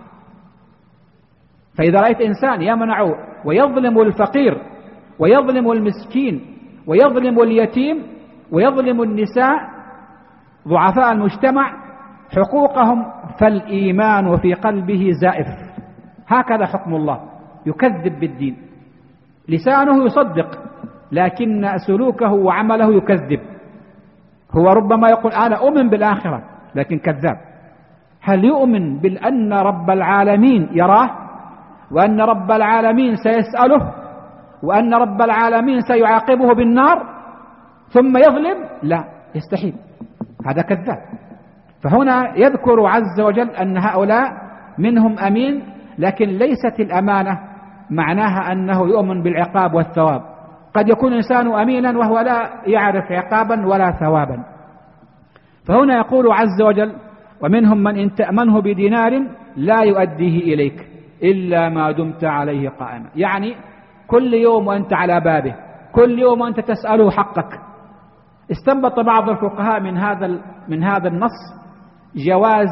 فإذا رأيت إنسان يمنع ويظلم الفقير ويظلم المسكين ويظلم اليتيم ويظلم النساء ضعفاء المجتمع حقوقهم، فالإيمان في قلبه زائف. هكذا حكم الله، يكذب بالدين، لسانه يصدق لكن سلوكه وعمله يكذب. هو ربما يقول أنا أؤمن بالآخرة لكن كذاب. هل يؤمن بأن رب العالمين يراه، وأن رب العالمين سيسأله، وأن رب العالمين سيعاقبه بالنار ثم يظلم؟ لا، يستحيل، هذا كذاب. فهنا يذكر عز وجل أن هؤلاء منهم أمين، لكن ليست الأمانة معناها أنه يؤمن بالعقاب والثواب. قد يكون إنسان أمينا وهو لا يعرف عقابا ولا ثوابا. فهنا يقول عز وجل ومنهم من إن تأمنه بدينار لا يؤديه إليك إلا ما دمت عليه قائما. يعني كل يوم وأنت على بابه، كل يوم وأنت تسأله حقك. استنبط بعض الفقهاء من هذا النص جواز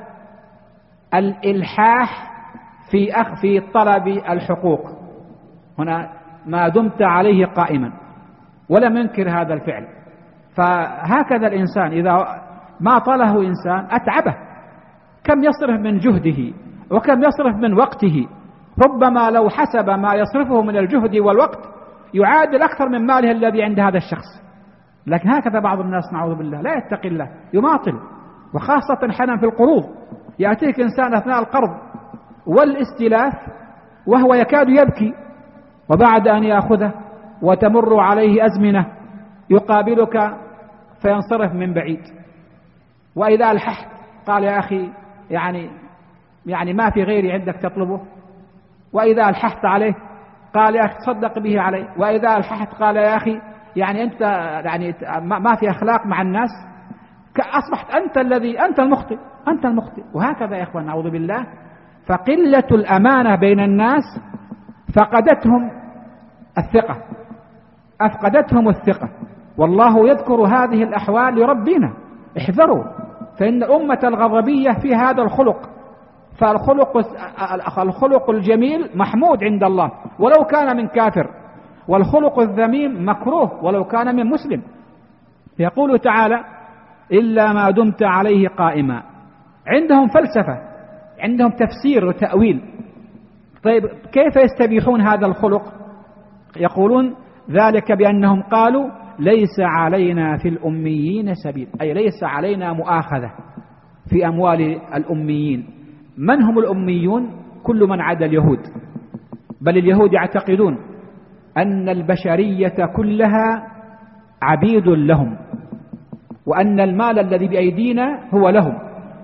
الإلحاح في طلب الحقوق هنا ما دمت عليه قائما، ولم ينكر هذا الفعل. فهكذا الإنسان إذا ما طاله إنسان أتعبه، كم يصرف من جهده وكم يصرف من وقته. ربما لو حسب ما يصرفه من الجهد والوقت يعادل أكثر من ماله الذي عند هذا الشخص. لكن هكذا بعض الناس نعوذ بالله لا يتقي الله، يماطل، وخاصة حنا في القروض. يأتيك إنسان أثناء القرض والاستلاف وهو يكاد يبكي، وبعد أن يأخذه وتمر عليه أزمنة يقابلك فينصرف من بعيد. وإذا ألححت قال يا أخي يعني ما في غيري عندك تطلبه. وإذا ألححت عليه قال يا أخي تصدق به علي. وإذا ألححت قال يا أخي أنت ما في أخلاق مع الناس، أصبحت أنت المخطئ. وهكذا يا إخوان نعوذ بالله. فقلة الأمانة بين الناس أفقدتهم الثقة. والله يذكر هذه الأحوال لربنا، احذروا، فإن الأمة الغضبية في هذا الخلق. فالخلق الجميل محمود عند الله ولو كان من كافر، والخلق الذميم مكروه ولو كان من مسلم. يقول تعالى إلا ما دمت عليه قائما. عندهم فلسفة، عندهم تفسير وتأويل. طيب كيف يستبيحون هذا الخلق؟ يقولون ذلك بأنهم قالوا ليس علينا في الأميين سبيل، أي ليس علينا مؤاخذة في أموال الأميين. من هم الأميون؟ كل من عدا اليهود. بل اليهود يعتقدون أن البشرية كلها عبيد لهم، وأن المال الذي بأيدينا هو لهم،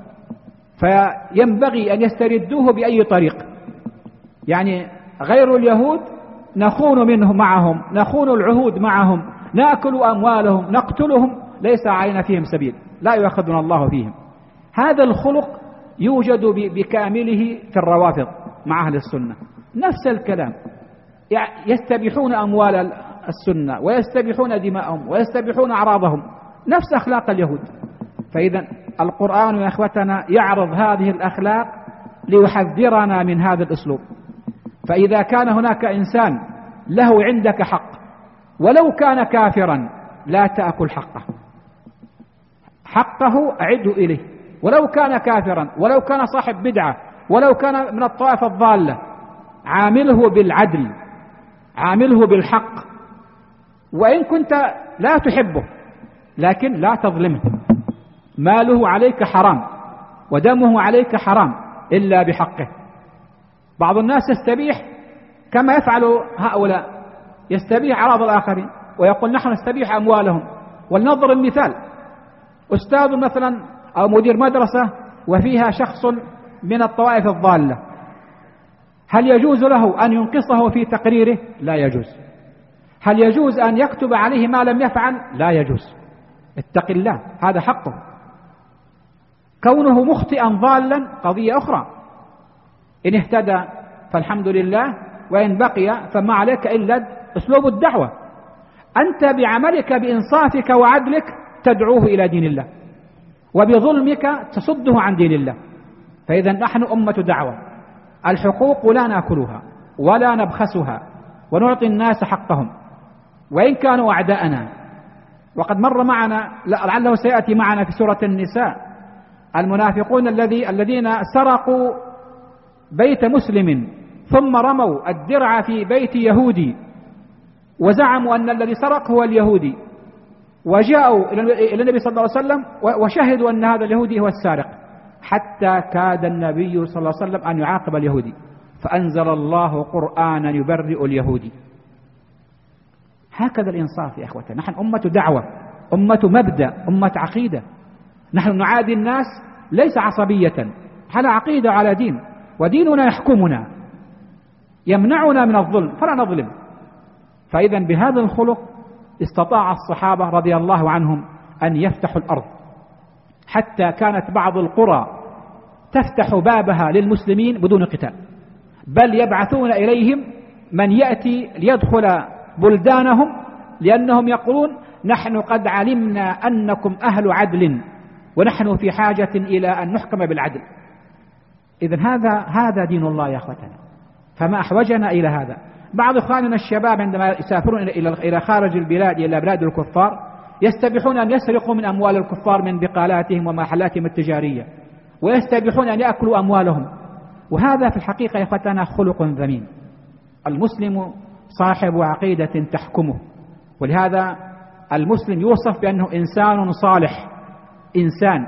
فينبغي أن يستردوه بأي طريق. يعني غير اليهود نخون معهم، نخون العهود معهم، نأكل أموالهم، نقتلهم، ليس علينا فيهم سبيل، لا يؤاخذنا الله فيهم. هذا الخلق يوجد بكامله في الروافض مع أهل السنة، نفس الكلام. يستبيحون أموال السنة ويستبيحون دماءهم ويستبيحون أعراضهم، نفس أخلاق اليهود. فإذا القرآن يا أخوتنا يعرض هذه الأخلاق ليحذرنا من هذا الأسلوب. فإذا كان هناك إنسان له عندك حق ولو كان كافرا لا تأكل حقه أعده إليه، ولو كان كافرا، ولو كان صاحب بدعة، ولو كان من الطائفة الضالة، عامله بالعدل، عامله بالحق. وإن كنت لا تحبه لكن لا تظلمه. ماله عليك حرام ودمه عليك حرام إلا بحقه. بعض الناس يستبيح كما يفعل هؤلاء، يستبيح أعراض الآخرين ويقول نحن نستبيح أموالهم. ولنضرب مثال، أستاذ مثلا أو مدير مدرسة وفيها شخص من الطوائف الضالة، هل يجوز له أن ينقصه في تقريره؟ لا يجوز. هل يجوز أن يكتب عليه ما لم يفعل؟ لا يجوز. اتق الله، هذا حقه. كونه مخطئا ضالا قضية أخرى، إن اهتدى فالحمد لله، وإن بقي فما عليك إلا أسلوب الدعوة. أنت بعملك بإنصافك وعدلك تدعوه إلى دين الله، وبظلمك تصده عن دين الله. فإذا نحن أمة دعوة، الحقوق لا نأكلها ولا نبخسها، ونعطي الناس حقهم وإن كانوا أعداءنا. وقد مر معنا، لعله سيأتي معنا في سورة النساء، المنافقون الذين سرقوا بيت مسلم ثم رموا الدرع في بيت يهودي وزعموا أن الذي سرق هو اليهودي، وجاءوا إلى النبي صلى الله عليه وسلم وشهدوا أن هذا اليهودي هو السارق، حتى كاد النبي صلى الله عليه وسلم أن يعاقب اليهودي، فأنزل الله قرآنا يبرئ اليهودي. هكذا الإنصاف يا إخوتنا. نحن أمة دعوة، أمة مبدأ، أمة عقيدة. نحن نعادي الناس ليس عصبية، على عقيدة على دين، وديننا يحكمنا يمنعنا من الظلم فلا نظلم. فإذا بهذا الخلق استطاع الصحابة رضي الله عنهم أن يفتحوا الأرض، حتى كانت بعض القرى تفتح بابها للمسلمين بدون قتال، بل يبعثون إليهم من يأتي ليدخل بلدانهم، لأنهم يقولون نحن قد علمنا أنكم أهل عدل ونحن في حاجة إلى أن نحكم بالعدل. إذن هذا دين الله يا أخوتنا، فما أحوجنا إلى هذا. بعض إخواننا الشباب عندما يسافرون إلى خارج البلاد إلى بلاد الكفار يستبيحون أن يسرقوا من أموال الكفار من بقالاتهم ومحلاتهم التجارية، ويستبيحون أن يأكلوا أموالهم، وهذا في الحقيقة يا أخوتنا خلق ذميم. المسلم صاحب عقيدة تحكمه، ولهذا المسلم يوصف بأنه إنسان صالح، إنسان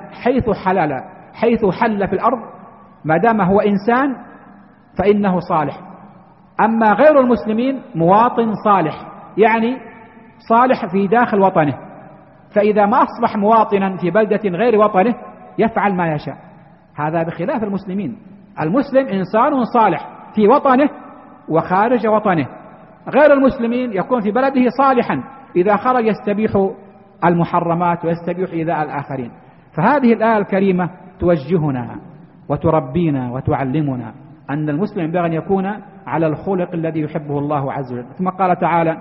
حيث حل في الأرض ما دام هو إنسان فإنه صالح. أما غير المسلمين مواطن صالح، يعني صالح في داخل وطنه، فإذا ما أصبح مواطنا في بلدة غير وطنه يفعل ما يشاء. هذا بخلاف المسلمين. المسلم إنسان صالح في وطنه وخارج وطنه. غير المسلمين يكون في بلده صالحا، إذا خرج يستبيح المحرمات ويستبيح إيذاء الآخرين. فهذه الآية الكريمة توجهنا وتربينا وتعلمنا أن المسلم ينبغي أن يكون على الخلق الذي يحبه الله عز وجل. ثم قال تعالى: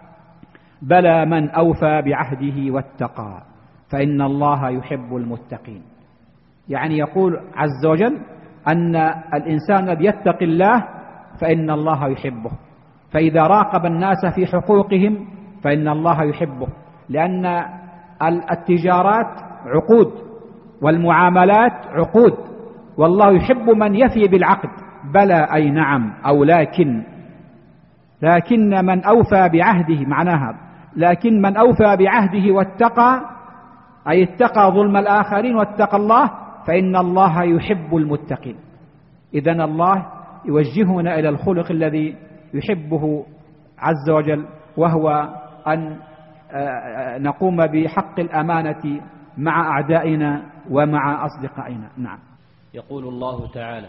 بلى من أوفى بعهده واتقى فإن الله يحب المتقين. يعني يقول عز وجل أن الإنسان الذي يتقي الله فإن الله يحبه، فإذا راقب الناس في حقوقهم فإن الله يحبه، لأن التجارات عقود والمعاملات عقود، والله يحب من يفي بالعقد. بلى أي نعم أو لكن من أوفى بعهده، معناها لكن من أوفى بعهده واتقى، أي اتقى ظلم الآخرين واتقى الله، فإن الله يحب المتقين. إذن الله يوجهنا إلى الخلق الذي يحبه عز وجل، وهو أن نقوم بحق الأمانة مع أعدائنا ومع أصدقائنا. نعم. يقول الله تعالى: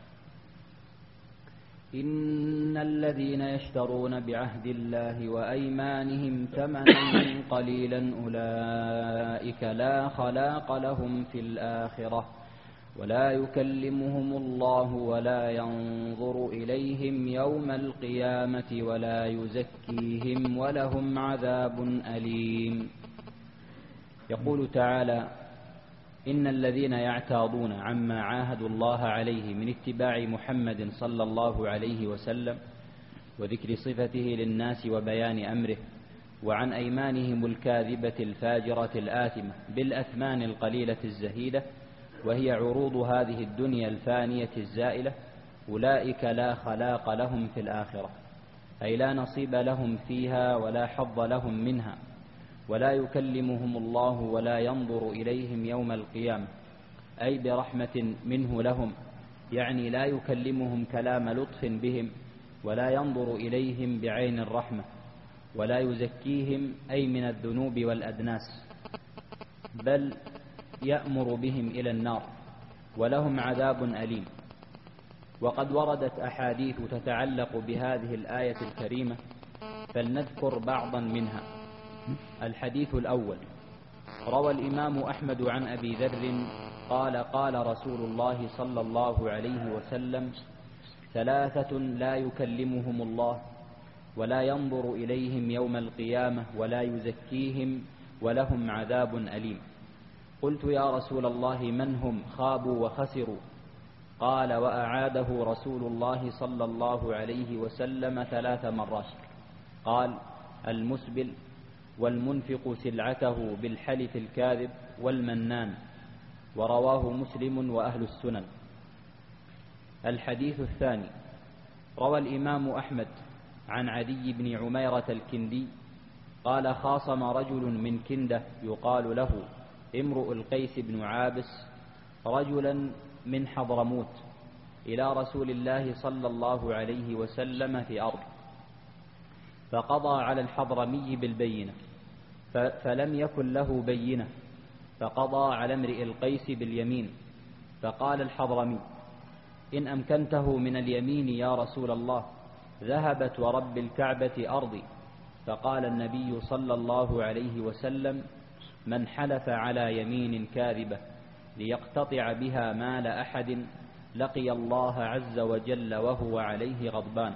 إن الذين يشترون بعهد الله وأيمانهم ثمنا قليلا أولئك لا خلاق لهم في الآخرة ولا يكلمهم الله ولا ينظر إليهم يوم القيامة ولا يزكيهم ولهم عذاب أليم. يقول تعالى: إن الذين يعتاضون عما عاهدوا الله عليه من اتباع محمد صلى الله عليه وسلم وذكر صفته للناس وبيان أمره، وعن أيمانهم الكاذبة الفاجرة الآثمة بالأثمان القليلة الزهيدة، وهي عروض هذه الدنيا الفانية الزائلة، أولئك لا خلاق لهم في الآخرة، أي لا نصيب لهم فيها ولا حظ لهم منها، ولا يكلمهم الله ولا ينظر إليهم يوم القيامة، أي برحمة منه لهم، يعني لا يكلمهم كلام لطف بهم، ولا ينظر إليهم بعين الرحمة، ولا يزكيهم أي من الذنوب والأدناس، بل يأمر بهم إلى النار، ولهم عذاب أليم. وقد وردت أحاديث تتعلق بهذه الآية الكريمة، فلنذكر بعضا منها. الحديث الأول: روى الإمام أحمد عن أبي ذر قال: قال رسول الله صلى الله عليه وسلم: ثلاثة لا يكلمهم الله ولا ينظر إليهم يوم القيامة ولا يزكيهم ولهم عذاب أليم. قلت يا رسول الله من هم خابوا وخسروا؟ قال وأعاده رسول الله صلى الله عليه وسلم 3 مرات. قال المسبل والمنفق سلعته بالحلف الكاذب والمنان. ورواه مسلم وأهل السنن. الحديث الثاني: روى الإمام أحمد عن عدي بن عميرة الكندي قال خاصم رجل من كندة يقال له امرؤ القيس بن عابس رجلا من حضرموت إلى رسول الله صلى الله عليه وسلم في أرض، فقضى على الحضرمي بالبينة، فلم يكن له بينة، فقضى على امرئ القيس باليمين. فقال الحضرمي إن أمكنته من اليمين يا رسول الله ذهبت ورب الكعبة أرضي. فقال النبي صلى الله عليه وسلم من حلف على يمين كاذبة ليقتطع بها مال أحد لقي الله عز وجل وهو عليه غضبان.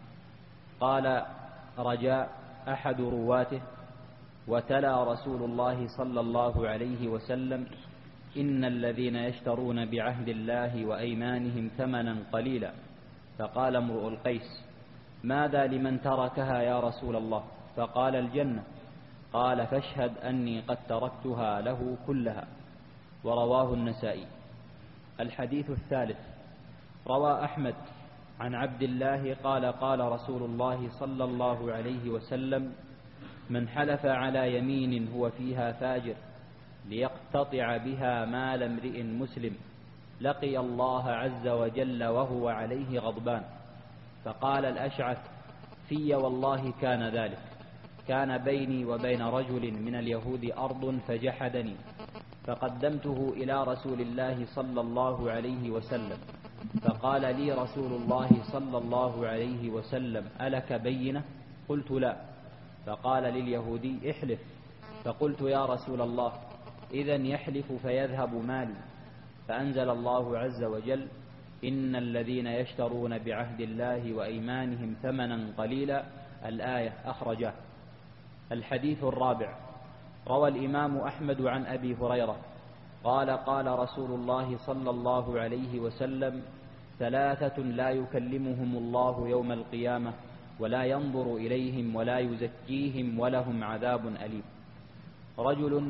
قال رجاء أحد رواته: وتلا رسول الله صلى الله عليه وسلم إن الذين يشترون بعهد الله وأيمانهم ثمنا قليلا. فقال امرؤ القيس ماذا لمن تركها يا رسول الله؟ فقال الجنة. قال فاشهد أني قد تركتها له كلها. ورواه النسائي. الحديث الثالث: روى أحمد عن عبد الله قال قال رسول الله صلى الله عليه وسلم من حلف على يمين هو فيها فاجر ليقتطع بها مال امرئ مسلم لقي الله عز وجل وهو عليه غضبان. فقال الأشعث في والله كان ذلك، كان بيني وبين رجل من اليهود أرض فجحدني، فقدمته إلى رسول الله صلى الله عليه وسلم، فقال لي رسول الله صلى الله عليه وسلم ألك بينة؟ قلت لا. فقال لليهودي احلف. فقلت يا رسول الله إذن يحلف فيذهب مالي. فأنزل الله عز وجل إن الذين يشترون بعهد الله وأيمانهم ثمنا قليلا، الآية، أخرجه. الحديث الرابع: روى الإمام أحمد عن أبي هريرة قال قال رسول الله صلى الله عليه وسلم 3 لا يكلمهم الله يوم القيامة ولا ينظر إليهم ولا يزكيهم ولهم عذاب أليم: رجل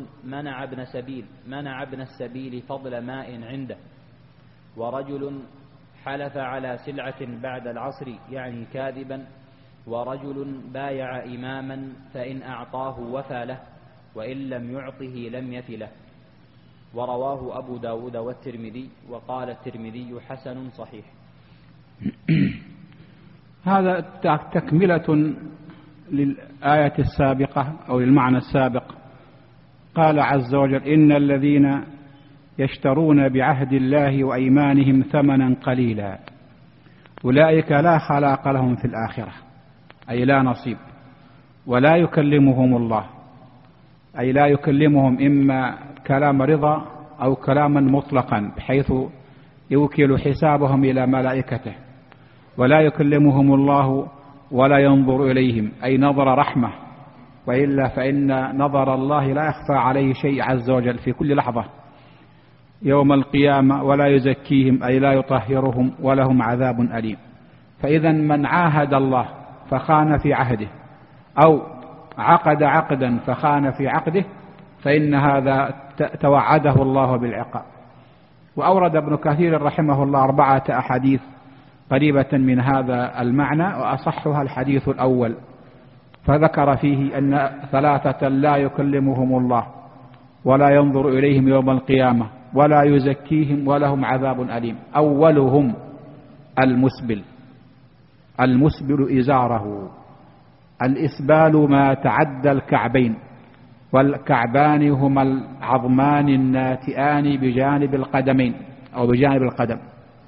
منع ابن السبيل فضل ماء عنده، ورجل حلف على سلعة بعد العصر يعني كاذبا، ورجل بايع إماما فإن أعطاه وفى له وإن لم يعطه لم يف له. ورواه أبو داود والترمذي، وقال الترمذي حسن صحيح. هذا تكملة للآية السابقة أو للمعنى السابق. قال عز وجل إن الذين يشترون بعهد الله وأيمانهم ثمنا قليلا أولئك لا خلاق لهم في الآخرة، أي لا نصيب، ولا يكلمهم الله، أي لا يكلمهم إما كلام رضا أو كلاما مطلقا بحيث يوكل حسابهم إلى ملائكته، ولا يكلمهم الله ولا ينظر إليهم أي نظر رحمة، وإلا فإن نظر الله لا يخفى عليه شيء عز وجل في كل لحظة يوم القيامة، ولا يزكيهم أي لا يطهرهم ولهم عذاب أليم. فإذا من عاهد الله فخان في عهده أو عقد عقدا فخان في عقده فإن هذا توعده الله بالعقاب. وأورد ابن كثير رحمه الله 4 أحاديث قريبة من هذا المعنى، وأصحها الحديث الأول، فذكر فيه أن 3 لا يكلمهم الله ولا ينظر إليهم يوم القيامة ولا يزكيهم ولهم عذاب أليم. أولهم المسبل إزاره، الإسبال ما تعدى الكعبين، والكعبان هما العظمان الناتئان بجانب القدمين أو بجانب القدم.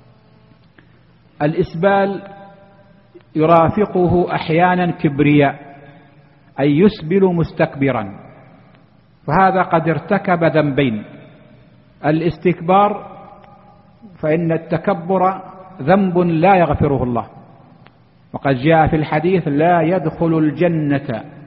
الإسبال يرافقه أحيانا كبرياء، أي يسبل مستكبرا، فهذا قد ارتكب ذنبين: الاستكبار، فإن التكبر ذنب لا يغفره الله، وقد جاء في الحديث لا يدخل الجنة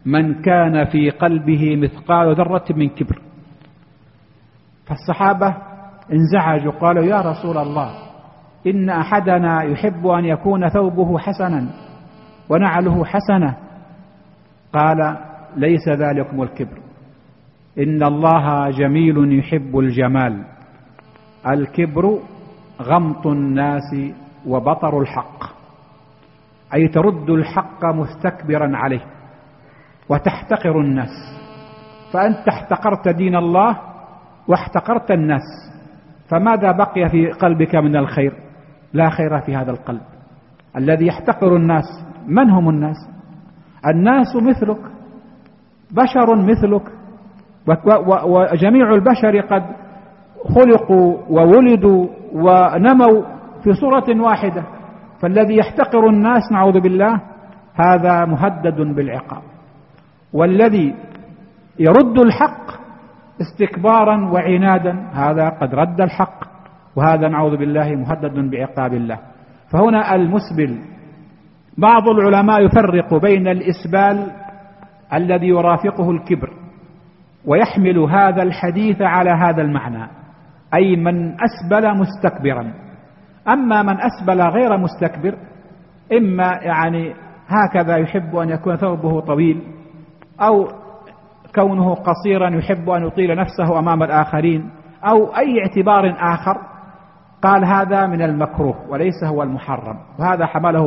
من كان في قلبه مثقال ذرة من كبر. فالصحابة انزعجوا قالوا يا رسول الله إن أحدنا يحب أن يكون ثوبه حسنا ونعله حسنة. قال ليس ذلكم الكبر، إن الله جميل يحب الجمال. الكبر غمط الناس وبطر الحق، أي ترد الحق مستكبرا عليه وتحتقر الناس. فأنت احتقرت دين الله واحتقرت الناس، فماذا بقي في قلبك من الخير؟ لا خير في هذا القلب الذي يحتقر الناس. من هم الناس؟ الناس مثلك، بشر مثلك، وجميع البشر قد خلقوا وولدوا ونموا في صورة واحدة. فالذي يحتقر الناس نعوذ بالله هذا مهدد بالعقاب، والذي يرد الحق استكبارا وعنادا هذا قد رد الحق، وهذا نعوذ بالله مهدد بعقاب الله. فهنا المسبل، بعض العلماء يفرق بين الإسبال الذي يرافقه الكبر ويحمل هذا الحديث على هذا المعنى، أي من أسبل مستكبرا. أما من أسبل غير مستكبر إما يعني هكذا يحب أن يكون ثوبه طويل، أو كونه قصيرا يحب أن يطيل نفسه أمام الآخرين، أو أي اعتبار آخر، قال هذا من المكروه وليس هو المحرم. وهذا حمله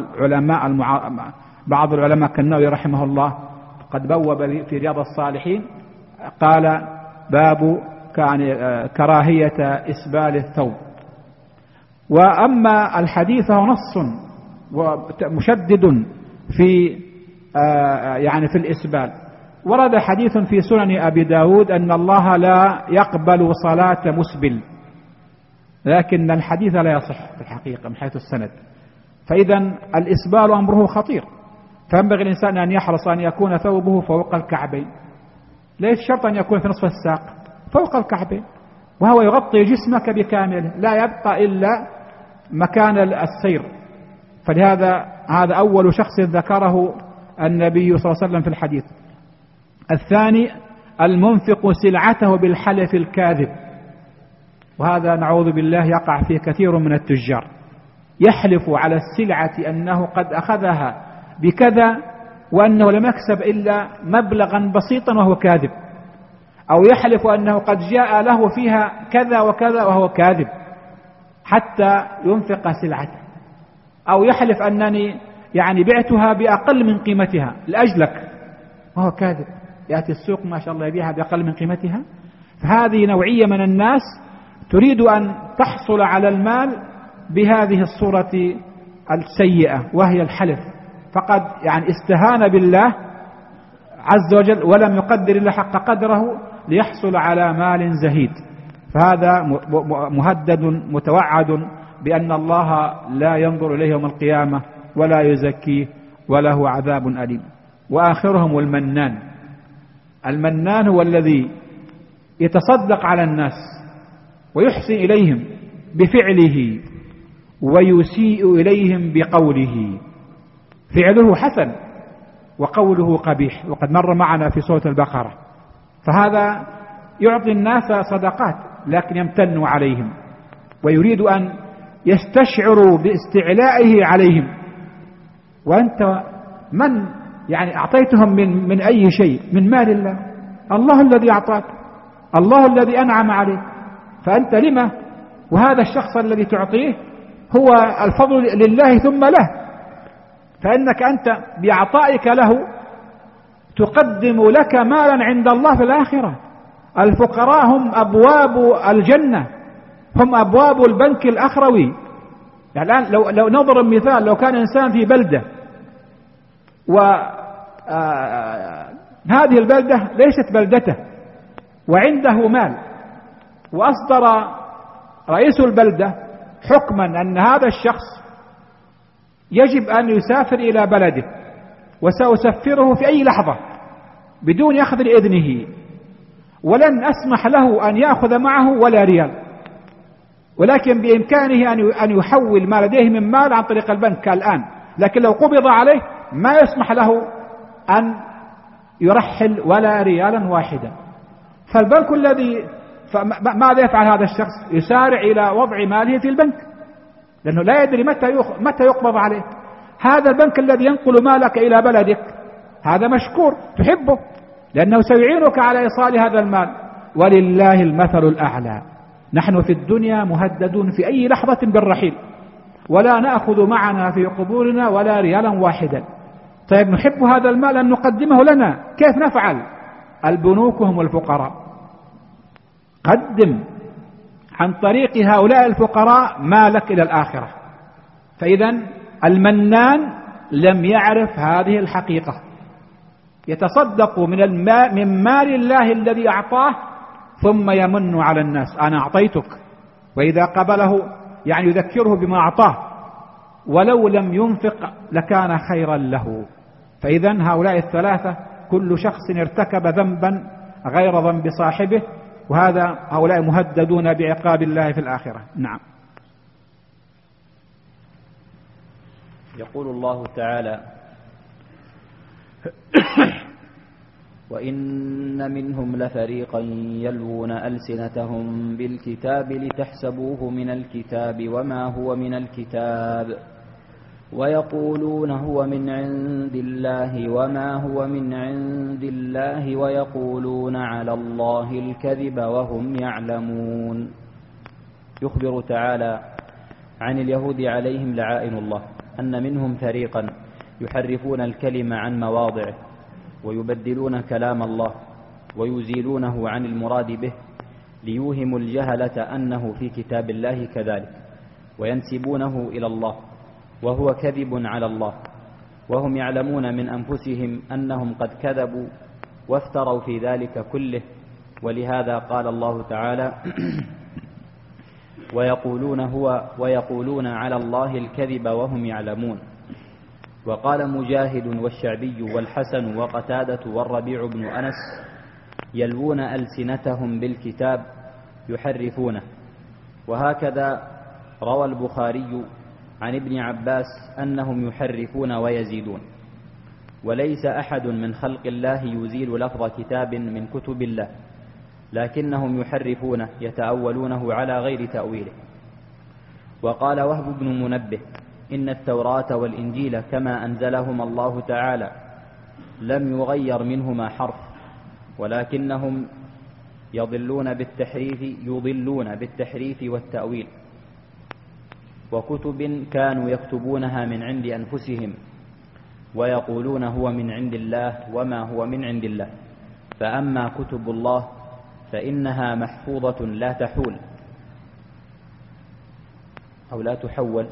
بعض العلماء كالنووي رحمه الله قد بوب في رياض الصالحين، قال باب كراهية إسبال الثوب. وأما الحديث هو نص ومشدد في يعني في الإسبال. ورد حديث في سنن أبي داود أن الله لا يقبل صلاة مسبل، لكن الحديث لا يصح في الحقيقة من حيث السند. فإذا الإسبال أمره خطير، فينبغي الإنسان أن يحرص أن يكون ثوبه فوق الكعبين، ليس شرط أن يكون في نصف الساق، فوق الكعبين، وهو يغطي جسمك بكامله، لا يبقى إلا مكان السير. فلهذا هذا أول شخص ذكره النبي صلى الله عليه وسلم في الحديث. الثاني المنفق سلعته بالحلف الكاذب، وهذا نعوذ بالله يقع فيه كثير من التجار، يحلف على السلعة أنه قد أخذها بكذا وأنه لم يكسب إلا مبلغا بسيطا وهو كاذب، أو يحلف أنه قد جاء له فيها كذا وكذا وهو كاذب حتى ينفق سلعته، أو يحلف أنني يعني بعتها بأقل من قيمتها لأجلك وهو كاذب، يأتي السوق ما شاء الله يبيعها بأقل من قيمتها. فهذه نوعية من الناس تريد أن تحصل على المال بهذه الصورة السيئة وهي الحلف، فقد يعني استهان بالله عز وجل ولم يقدر إلا حق قدره ليحصل على مال زهيد. فهذا مهدد متوعد بأن الله لا ينظر إليه يوم القيامة ولا يزكيه وله عذاب أليم. وآخرهم المنان. المنان هو الذي يتصدق على الناس ويحسن إليهم بفعله ويسيء إليهم بقوله. فعله حسن وقوله قبيح، وقد مر معنا في سورة البقرة. فهذا يعطي الناس صدقات لكن يمتن عليهم ويريد أن يستشعروا باستعلائه عليهم. وأنت من يعني أعطيتهم من أي شيء؟ من مال الله، الله الذي أعطاك، الله الذي أنعم عليك، فأنت لما؟ وهذا الشخص الذي تعطيه هو الفضل لله ثم له، فإنك أنت بإعطائك له تقدم لك مالا عند الله في الآخرة. الفقراء هم أبواب الجنة، هم أبواب البنك الأخروي. يعني الآن لو نضرب مثال، لو كان إنسان في بلدة وهذه البلدة ليست بلدته وعنده مال، وأصدر رئيس البلدة حكما أن هذا الشخص يجب أن يسافر إلى بلده وسأسفره في أي لحظة بدون أخذ إذنه، ولن أسمح له أن يأخذ معه ولا ريال، ولكن بإمكانه أن يحول ما لديه من مال عن طريق البنك الآن، لكن لو قبض عليه ما يسمح له أن يرحل ولا ريالا واحدا. فالبنك ماذا يفعل هذا الشخص؟ يسارع إلى وضع ماله في البنك، لأنه لا يدري متى يقبض عليه. هذا البنك الذي ينقل مالك إلى بلدك هذا مشكور، تحبه، لأنه سيعينك على إيصال هذا المال. ولله المثل الأعلى. نحن في الدنيا مهددون في أي لحظة بالرحيل، ولا نأخذ معنا في قبورنا ولا ريالا واحدا. طيب نحب هذا المال أن نقدمه لنا، كيف نفعل؟ البنوك هم الفقراء. قدم عن طريق هؤلاء الفقراء مالك إلى الآخرة. فإذا المنان لم يعرف هذه الحقيقة، يتصدق من مال الله الذي أعطاه ثم يمن على الناس: أنا أعطيتك. وإذا قبله يعني يذكره بما أعطاه، ولو لم ينفق لكان خيرا له. فإذا هؤلاء الثلاثة كل شخص ارتكب ذنبا غير ذنب صاحبه، هؤلاء مهددون بعقاب الله في الآخرة. نعم. يقول الله تعالى: وإن منهم لفريقا يلوون ألسنتهم بالكتاب لتحسبوه من الكتاب وما هو من الكتاب ويقولون هو من عند الله وما هو من عند الله ويقولون على الله الكذب وهم يعلمون. يخبر تعالى عن اليهود عليهم لعائن الله أن منهم فريقا يحرفون الكلمة عن مواضعه ويبدلون كلام الله ويزيلونه عن المراد به ليوهموا الجهلة أنه في كتاب الله كذلك، وينسبونه إلى الله وهو كذب على الله، وهم يعلمون من أنفسهم أنهم قد كذبوا وافتروا في ذلك كله. ولهذا قال الله تعالى: ويقولون على الله الكذب وهم يعلمون. وقال مجاهد والشعبي والحسن وقتادة والربيع بن أنس: يلوون ألسنتهم بالكتاب يحرفونه. وهكذا روى البخاري عن ابن عباس أنهم يحرفون ويزيدون. وليس أحد من خلق الله يزيل لفظ كتاب من كتب الله، لكنهم يحرفونه يتأولونه على غير تأويله. وقال وهب بن منبه: إن التوراة والإنجيل كما أنزلهما الله تعالى لم يغير منهما حرف، ولكنهم يضلون بالتحريف والتأويل. وكتب كانوا يكتبونها من عند أنفسهم ويقولون هو من عند الله وما هو من عند الله. فأما كتب الله فإنها محفوظة لا تحول أو لا تحول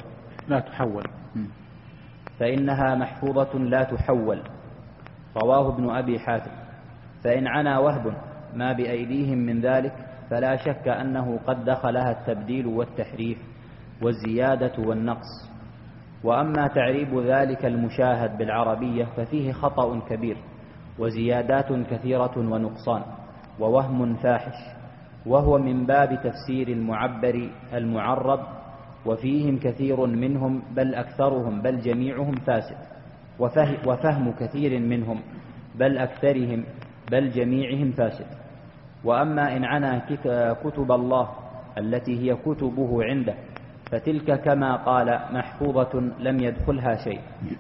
فإنها محفوظة لا تحول. رواه ابن أبي حاتم. فإن عنا وهب ما بأيديهم من ذلك فلا شك أنه قد دخلها التبديل والتحريف والزيادة والنقص. وأما تعريب ذلك المشاهد بالعربية ففيه خطأ كبير وزيادات كثيرة ونقصان ووهم فاحش، وهو من باب تفسير المعبر المعرب، وفيهم كثير منهم بل أكثرهم بل جميعهم فاسد، وفهم كثير منهم بل أكثرهم بل جميعهم فاسد. وأما إن عنا كتب الله التي هي كتبه عنده فتلك كما قال محفوظة لم يدخلها شيء.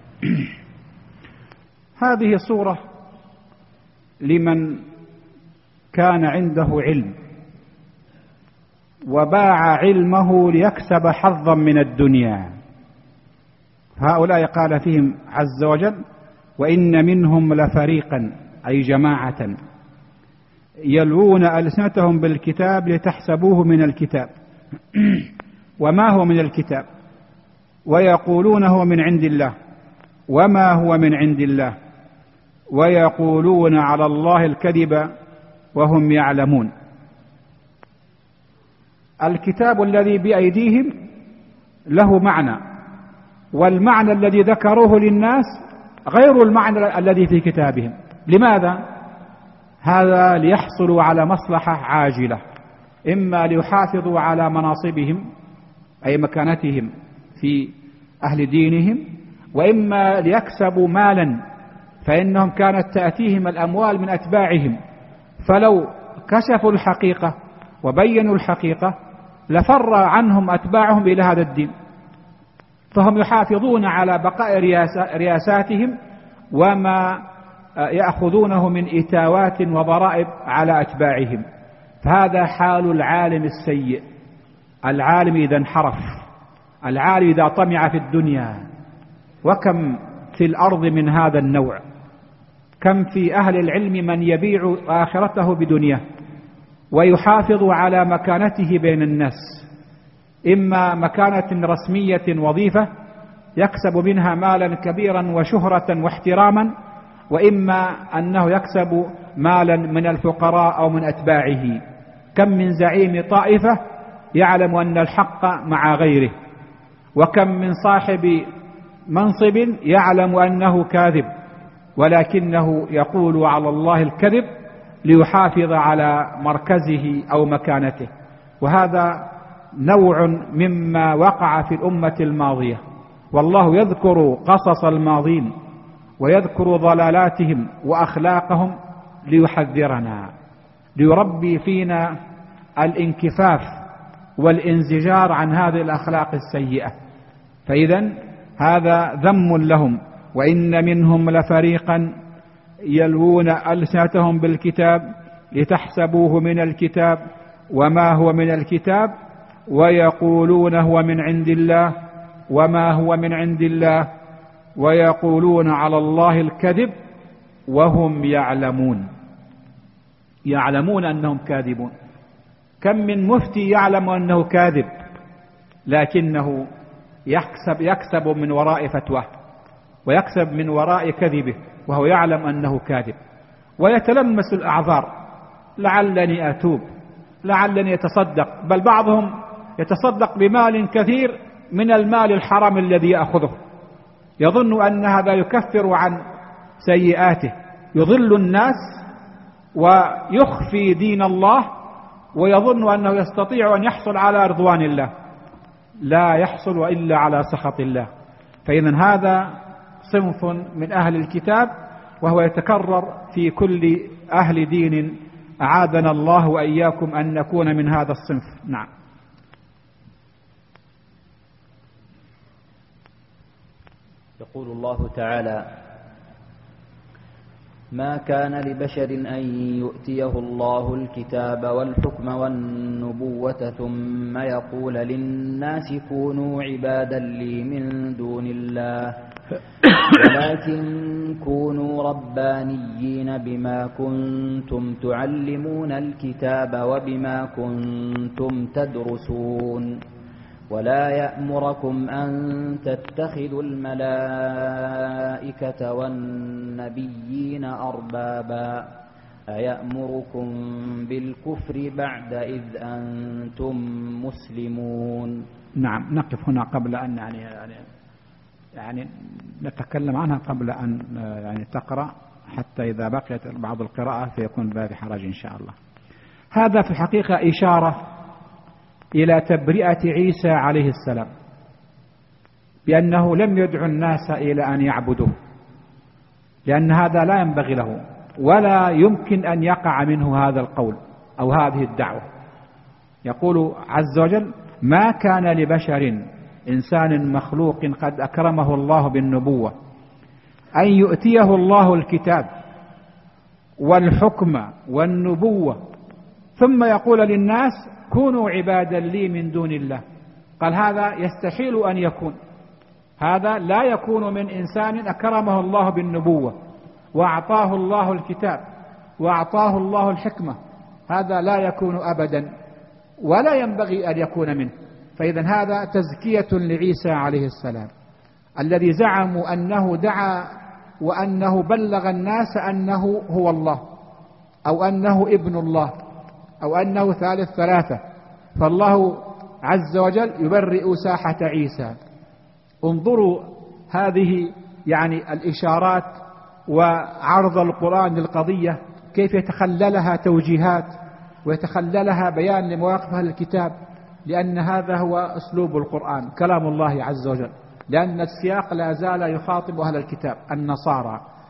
هذه صورة لمن كان عنده علم وباع علمه ليكسب حظا من الدنيا. هؤلاء قال فيهم عز وجل: وإن منهم لفريقا، أي جماعة، يلوون ألسنتهم بالكتاب لتحسبوه من الكتاب وما هو من الكتاب ويقولون هو من عند الله وما هو من عند الله ويقولون على الله الكذب وهم يعلمون. الكتاب الذي بأيديهم له معنى، والمعنى الذي ذكروه للناس غير المعنى الذي في كتابهم. لماذا؟ هذا ليحصلوا على مصلحة عاجلة، إما ليحافظوا على مناصبهم أي مكانتهم في أهل دينهم، وإما ليكسبوا مالا فإنهم كانت تأتيهم الأموال من أتباعهم، فلو كشفوا الحقيقة وبينوا الحقيقة لفر عنهم أتباعهم إلى هذا الدين، فهم يحافظون على بقاء رياساتهم وما يأخذونه من إتاوات وضرائب على أتباعهم. فهذا حال العالم السيء، العالم إذا انحرف، العالم إذا طمع في الدنيا. وكم في الأرض من هذا النوع، كم في أهل العلم من يبيع آخرته بدنياه ويحافظ على مكانته بين الناس، إما مكانة رسمية وظيفة يكسب منها مالا كبيرا وشهرة واحتراما، وإما أنه يكسب مالا من الفقراء أو من أتباعه. كم من زعيم طائفة يعلم أن الحق مع غيره، وكم من صاحب منصب يعلم أنه كاذب ولكنه يقول على الله الكذب ليحافظ على مركزه أو مكانته. وهذا نوع مما وقع في الأمة الماضية، والله يذكر قصص الماضين ويذكر ضلالاتهم وأخلاقهم ليحذرنا، ليربي فينا الانكفاف والانزجار عن هذه الأخلاق السيئة. فإذا هذا ذم لهم. وإن منهم لفريقا يلوون ألسنتهم بالكتاب لتحسبوه من الكتاب وما هو من الكتاب ويقولون هو من عند الله وما هو من عند الله ويقولون على الله الكذب وهم يعلمون أنهم كاذبون. كم من مفتي يعلم أنه كاذب لكنه يكسب من وراء فتواه ويكسب من وراء كذبه وهو يعلم أنه كاذب، ويتلمس الأعذار، لعلني أتوب، لعلني أتصدق، بل بعضهم يتصدق بمال كثير من المال الحرام الذي يأخذه، يظن أن هذا يكفر عن سيئاته، يضل الناس ويخفي دين الله ويظن أنه يستطيع أن يحصل على رضوان الله، لا يحصل إلا على سخط الله. فإذا هذا صنف من أهل الكتاب، وهو يتكرر في كل أهل دين، أعاذنا الله وإياكم أن نكون من هذا الصنف. نعم. يقول الله تعالى: ما كان لبشر أن يؤتيه الله الكتاب والحكم والنبوة ثم يقول للناس كونوا عبادا لي من دون الله، ولكن كونوا ربانيين بما كنتم تعلمون الكتاب وبما كنتم تدرسون، ولا يأمركم أن تتخذوا الملائكة والنبيين أربابا أيأمركم بالكفر بعد إذ أنتم مسلمون. نعم. نقف هنا قبل أن يعني نتكلم عنها قبل أن تقرأ، حتى إذا بقيت بعض القراءة فيكون باب حرج إن شاء الله. هذا في الحقيقة إشارة إلى تبرئة عيسى عليه السلام، بأنه لم يدعو الناس إلى أن يعبدوه، لأن هذا لا ينبغي له ولا يمكن أن يقع منه هذا القول أو هذه الدعوة. يقول عز وجل: ما كان لبشر، إنسان مخلوق قد أكرمه الله بالنبوة، أن يؤتيه الله الكتاب والحكم والنبوة ثم يقول للناس كونوا عبادا لي من دون الله. قال هذا يستحيل أن يكون، هذا لا يكون من إنسان أكرمه الله بالنبوة وأعطاه الله الكتاب وأعطاه الله الحكمة، هذا لا يكون أبدا ولا ينبغي أن يكون منه. فإذا هذا تزكية لعيسى عليه السلام، الذي زعموا أنه دعا وأنه بلغ الناس أنه هو الله أو أنه ابن الله أو أنه ثالث ثلاثة. فالله عز وجل يبرئ ساحة عيسى. انظروا هذه الإشارات وعرض القرآن للقضية كيف يتخللها توجيهات ويتخللها بيان لمواقف أهل الكتاب، لأن هذا هو أسلوب القرآن، كلام الله عز وجل، لأن السياق لا زال يخاطب أهل الكتاب النصارى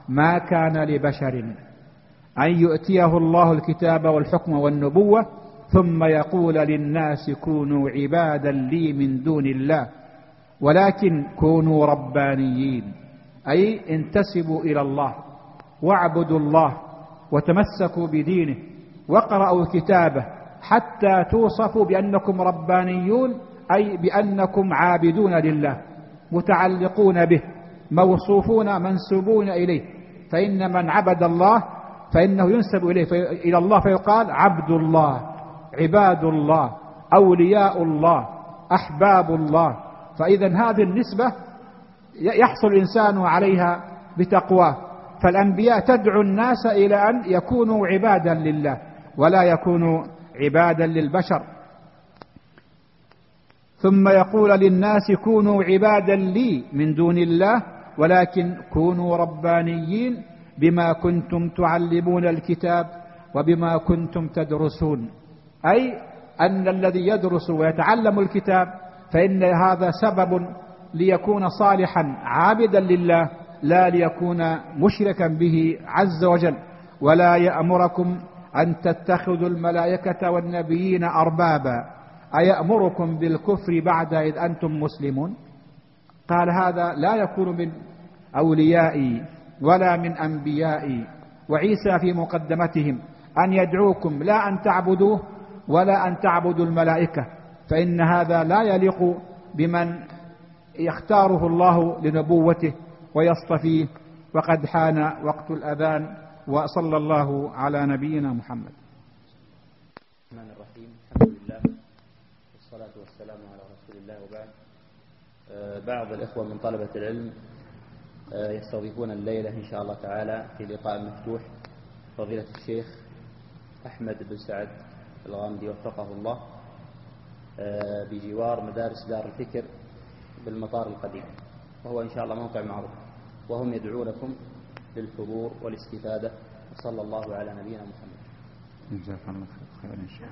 ما كان لبشر أن يؤتيه الله الكتاب والحكم والنبوة ثم يقول للناس كونوا عبادا لي من دون الله ولكن كونوا ربانيين، أي انتسبوا إلى الله واعبدوا الله وتمسكوا بدينه وقرأوا كتابه حتى توصفوا بأنكم ربانيون، أي بأنكم عابدون لله متعلقون به موصوفون منسوبون إليه. فإن من عبد الله فإنه ينسب إلى الله فيقال عبد الله، عباد الله، أولياء الله، أحباب الله. فإذا هذه النسبة يحصل الإنسان عليها بتقواه. فالأنبياء تدعو الناس إلى أن يكونوا عبادا لله ولا يكونوا عبادا للبشر. ثم يقول للناس كونوا عبادا لي من دون الله ولكن كونوا ربانيين بما كنتم تعلمون الكتاب وبما كنتم تدرسون، أي أن الذي يدرس ويتعلم الكتاب فإن هذا سبب ليكون صالحا عابدا لله لا ليكون مشركا به عز وجل. ولا يأمركم أن تتخذوا الملائكة والنبيين أربابا أيأمركم بالكفر بعد إذ أنتم مسلمون. قال هذا لا يكون من أوليائي ولا من أنبيائي. وعيسى في مقدمتهم أن يدعوكم لا أن تعبدوه ولا أن تعبدوا الملائكة، فإن هذا لا يليق بمن يختاره الله لنبوته ويصطفيه. وقد حان وقت الأذان، وصلى الله على نبينا محمد. الرحمن الرحيم. الحمد لله والصلاة والسلام على رسول الله، وبعد. بعض الإخوة من طلبة العلم يستضيفون الليلة إن شاء الله تعالى في لقاء مفتوح فضيلة الشيخ أحمد بن سعد الغامدي وفقه الله بجوار مدارس دار الفكر بالمطار القديم، وهو إن شاء الله موقع معروف، وهم يدعونكم للحضور والاستفادة. وصلى الله على نبينا محمد. جزاك الله خير إن شاء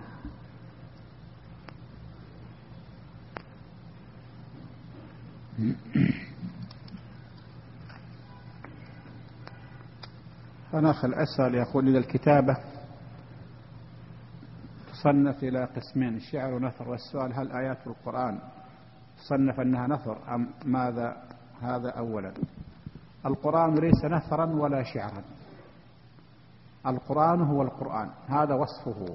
الله. فناخ الأسئلة يقول إذا الكتابة تصنف إلى قسمين، الشعر ونثر، والسؤال هل آيات القرآن تصنف أنها نثر أم ماذا؟ هذا أولا. القرآن ليس نثرا ولا شعرا، القرآن هو القرآن، هذا وصفه،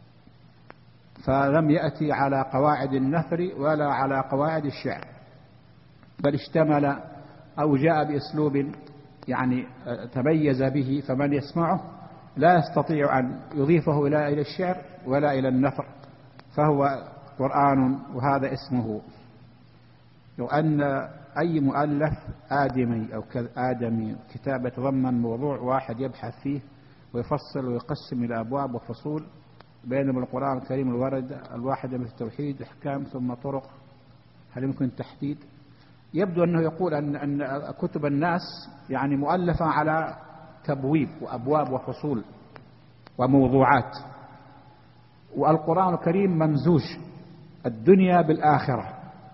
فلم يأتي على قواعد النثر ولا على قواعد الشعر، بل اشتمل أو جاء بأسلوب يعني تميز به، فمن يسمعه لا يستطيع أن يضيفه إلى الشعر ولا إلى النثر، فهو قرآن وهذا اسمه. لو أن أي مؤلف آدمي أو آدمي كتاب يتضمن موضوع واحد يبحث فيه ويفصل ويقسم إلى أبواب وفصول، بينما القرآن الكريم الورد الواحدة مثل التوحيد أحكام ثم طرق، هل يمكن تحديد؟ يبدو أنه يقول أن كتب الناس يعني مؤلفة على تبويب وأبواب وفصول وموضوعات، والقرآن الكريم ممزوج الدنيا بالآخرة،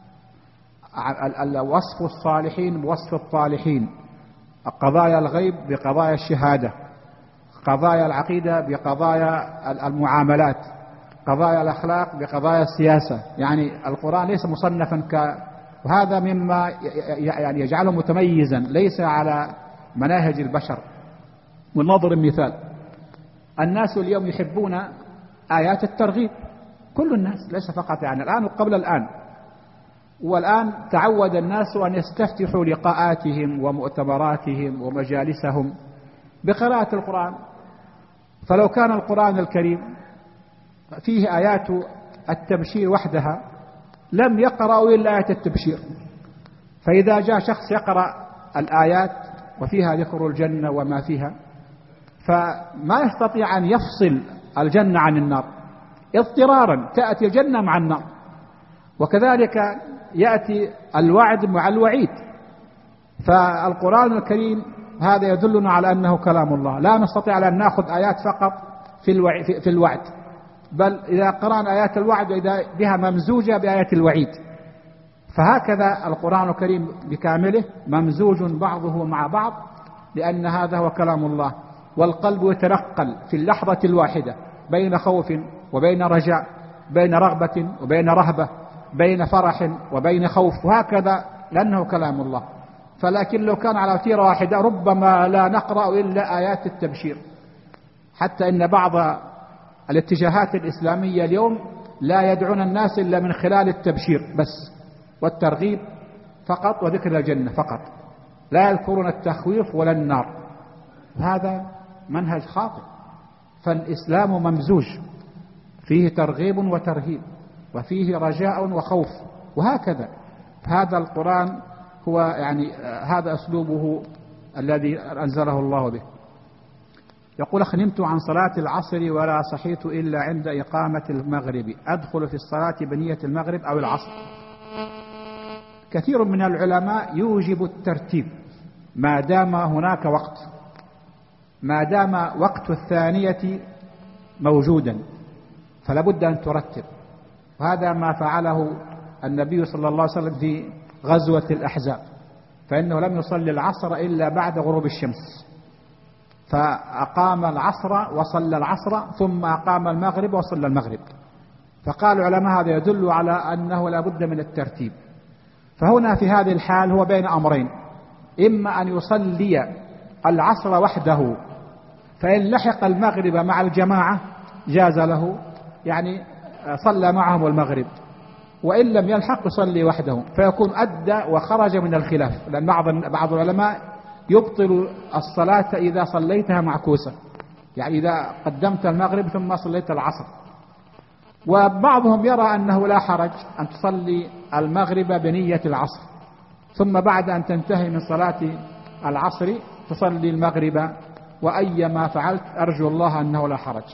وصف الصالحين بوصف الطالحين، قضايا الغيب بقضايا الشهادة، قضايا العقيدة بقضايا المعاملات، قضايا الأخلاق بقضايا السياسة. يعني القرآن ليس مصنفا وهذا مما يعني يجعله متميزا، ليس على مناهج البشر. ونضرب مثال، الناس اليوم يحبون آيات الترغيب، كل الناس، ليس فقط يعني الآن وقبل الآن. والآن تعود الناس أن يستفتحوا لقاءاتهم ومؤتمراتهم ومجالسهم بقراءة القرآن. فلو كان القرآن الكريم فيه آيات التبشير وحدها لم يقرأوا إلا آية التبشير، فإذا جاء شخص يقرأ الآيات وفيها ذكر الجنة وما فيها، فما يستطيع أن يفصل الجنة عن النار، اضطرارا تأتي الجنة مع النار، وكذلك يأتي الوعد مع الوعيد. فالقرآن الكريم هذا يدلنا على أنه كلام الله، لا نستطيع أن نأخذ آيات فقط في الوعد، بل إذا قرأنا آيات الوعد إذا بها ممزوجة بآيات الوعيد. فهكذا القرآن الكريم بكامله ممزوج بعضه مع بعض، لأن هذا هو كلام الله، والقلب يتنقل في اللحظة الواحدة بين خوف وبين رجاء، بين رغبة وبين رهبة، بين فرح وبين خوف، وهكذا لأنه كلام الله. فلكن لو كان على وتيرة واحدة ربما لا نقرأ إلا آيات التبشير، حتى إن بعض الاتجاهات الإسلامية اليوم لا يدعون الناس إلا من خلال التبشير بس والترغيب فقط وذكر الجنة فقط، لا يذكرون التخويف ولا النار. هذا منهج خاطئ. فالإسلام ممزوج، فيه ترغيب وترهيب، وفيه رجاء وخوف، وهكذا. هذا القرآن هو هذا أسلوبه الذي أنزله الله به. يقول: نمت عن صلاة العصر ولا صحيت إلا عند إقامة المغرب، أدخل في الصلاة بنية المغرب أو العصر؟ كثير من العلماء يوجب الترتيب ما دام هناك وقت، ما دام وقت الثانية موجودا فلا بد أن ترتب. وهذا ما فعله النبي صلى الله عليه وسلم في غزوة الأحزاب، فإنه لم يصلي العصر إلا بعد غروب الشمس، فأقام العصر وصلى العصر ثم أقام المغرب وصلى المغرب. فقال العلماء هذا يدل على أنه لا بد من الترتيب. فهنا في هذه الحال هو بين أمرين: إما أن يصلي العصر وحده فإن لحق المغرب مع الجماعة جاز له، صلى معهم المغرب، وإن لم يلحق يصلي وحده فيكون أدى وخرج من الخلاف. لأن بعض العلماء يبطل الصلاة إذا صليتها معكوسة، إذا قدمت المغرب ثم صليت العصر. وبعضهم يرى أنه لا حرج أن تصلي المغرب بنية العصر، ثم بعد أن تنتهي من صلاة العصر تصلي المغرب، وأيما فعلت أرجو الله أنه لا حرج.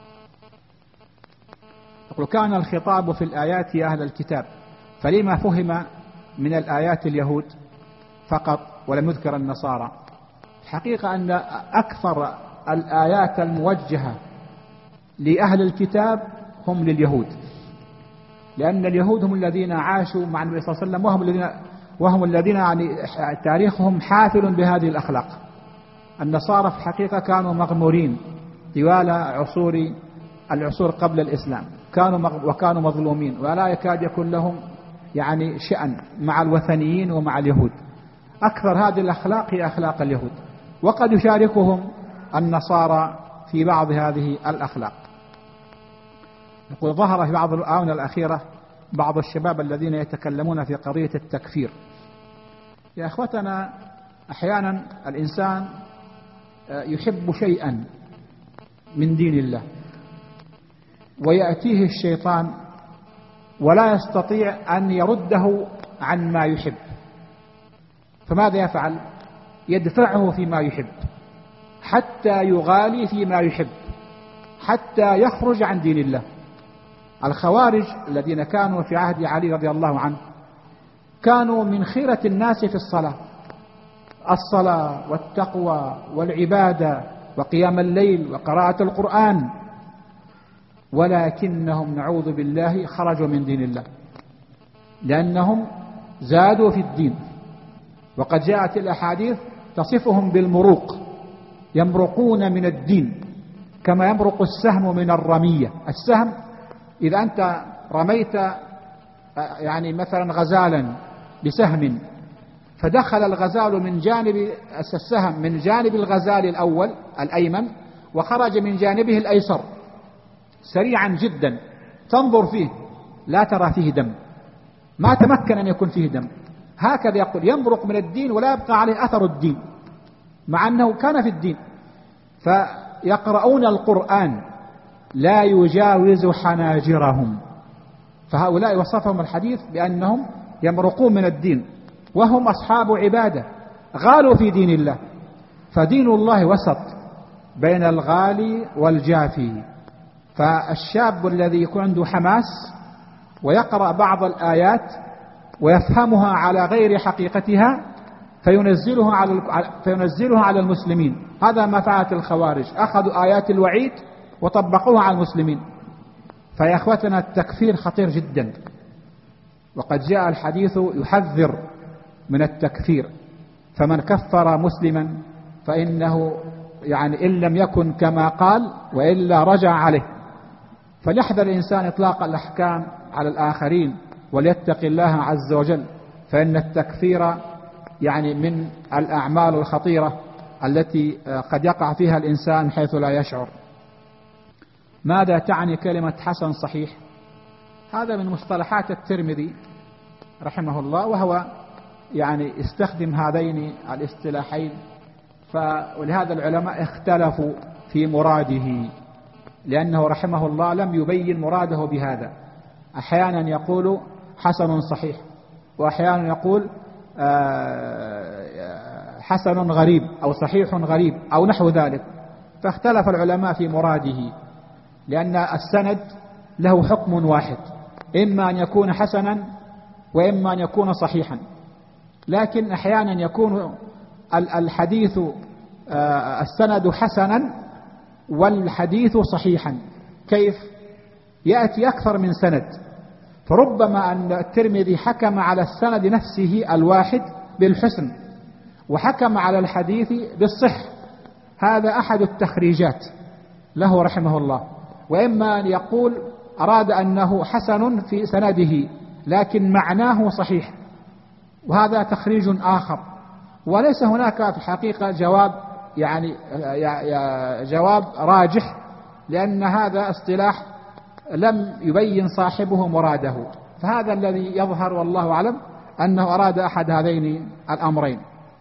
يقول: كان الخطاب في الآيات يا أهل الكتاب، فلما فهم من الآيات اليهود فقط ولم يذكر النصارى؟ الحقيقة أن أكثر الآيات الموجهة لأهل الكتاب هم لليهود، لأن اليهود هم الذين عاشوا مع النبي صلى الله عليه وسلم، وهم الذين تاريخهم حافل بهذه الأخلاق. النصارى في الحقيقة كانوا مغمورين طوال العصور قبل الإسلام، وكانوا مظلومين، ولا يكاد يكون لهم شأن مع الوثنيين ومع اليهود. أكثر هذه الأخلاق هي أخلاق اليهود، وقد يشاركهم النصارى في بعض هذه الأخلاق. يقول: ظهر في بعض الآونة الأخيرة بعض الشباب الذين يتكلمون في قضية التكفير. يا أخوتنا، أحيانا الإنسان يحب شيئا من دين الله ويأتيه الشيطان ولا يستطيع أن يرده عن ما يحب، فماذا يفعل؟ يدفعه فيما يحب حتى يغالي فيما يحب، حتى يخرج عن دين الله. الخوارج الذين كانوا في عهد علي رضي الله عنه كانوا من خيرة الناس في الصلاة والتقوى والعبادة وقيام الليل وقراءة القرآن، ولكنهم نعوذ بالله خرجوا من دين الله لأنهم زادوا في الدين. وقد جاءت الأحاديث تصفهم بالمروق، يمرقون من الدين كما يمرق السهم من الرمية. السهم إذا أنت رميت مثلا غزالا بسهم فدخل الغزال من جانب السهم من جانب الغزال الأول الأيمن وخرج من جانبه الأيسر سريعا جدا، تنظر فيه لا ترى فيه دم، ما تمكن أن يكون فيه دم. هكذا يقول: يمرق من الدين ولا يبقى عليه أثر الدين مع أنه كان في الدين. فيقرؤون القرآن لا يجاوز حناجرهم، فهؤلاء وصفهم الحديث بأنهم يمرقون من الدين وهم أصحاب عبادة غالوا في دين الله. فدين الله وسط بين الغالي والجافي. فالشاب الذي يكون عنده حماس ويقرأ بعض الآيات ويفهمها على غير حقيقتها فينزلها على المسلمين، هذا ما فعلت الخوارج، أخذوا آيات الوعيد وطبقوها على المسلمين. فيا أخوتنا، التكفير خطير جدا، وقد جاء الحديث يحذر من التكفير. فمن كفر مسلما فإنه يعني إن لم يكن كما قال وإلا رجع عليه. فليحذر الإنسان إطلاق الأحكام على الآخرين وليتق الله عز وجل، فإن التكفير يعني من الأعمال الخطيرة التي قد يقع فيها الإنسان حيث لا يشعر. ماذا تعني كلمة حسن صحيح؟ هذا من مصطلحات الترمذي رحمه الله، وهو يعني استخدم هذين الاصطلاحين، ولهذا العلماء اختلفوا في مراده، لأنه رحمه الله لم يبين مراده بهذا. أحيانا يقول حسن صحيح، وأحيانا يقول حسن غريب أو صحيح غريب أو نحو ذلك، فاختلف العلماء في مراده، لأن السند له حكم واحد، إما أن يكون حسنا وإما أن يكون صحيحا. لكن أحيانا يكون الحديث السند حسنا والحديث صحيحا. كيف؟ يأتي أكثر من سند، فربما أن الترمذي حكم على السند نفسه الواحد بالحسن وحكم على الحديث بالصح. هذا أحد التخريجات له رحمه الله. وإما أن يقول أراد أنه حسن في سنده لكن معناه صحيح، وهذا تخريج آخر. وليس هناك في الحقيقة جواب يعني جواب راجح، لأن هذا اصطلاح لم يبين صاحبه مراده. فهذا الذي يظهر والله أعلم أنه أراد أحد هذين الأمرين.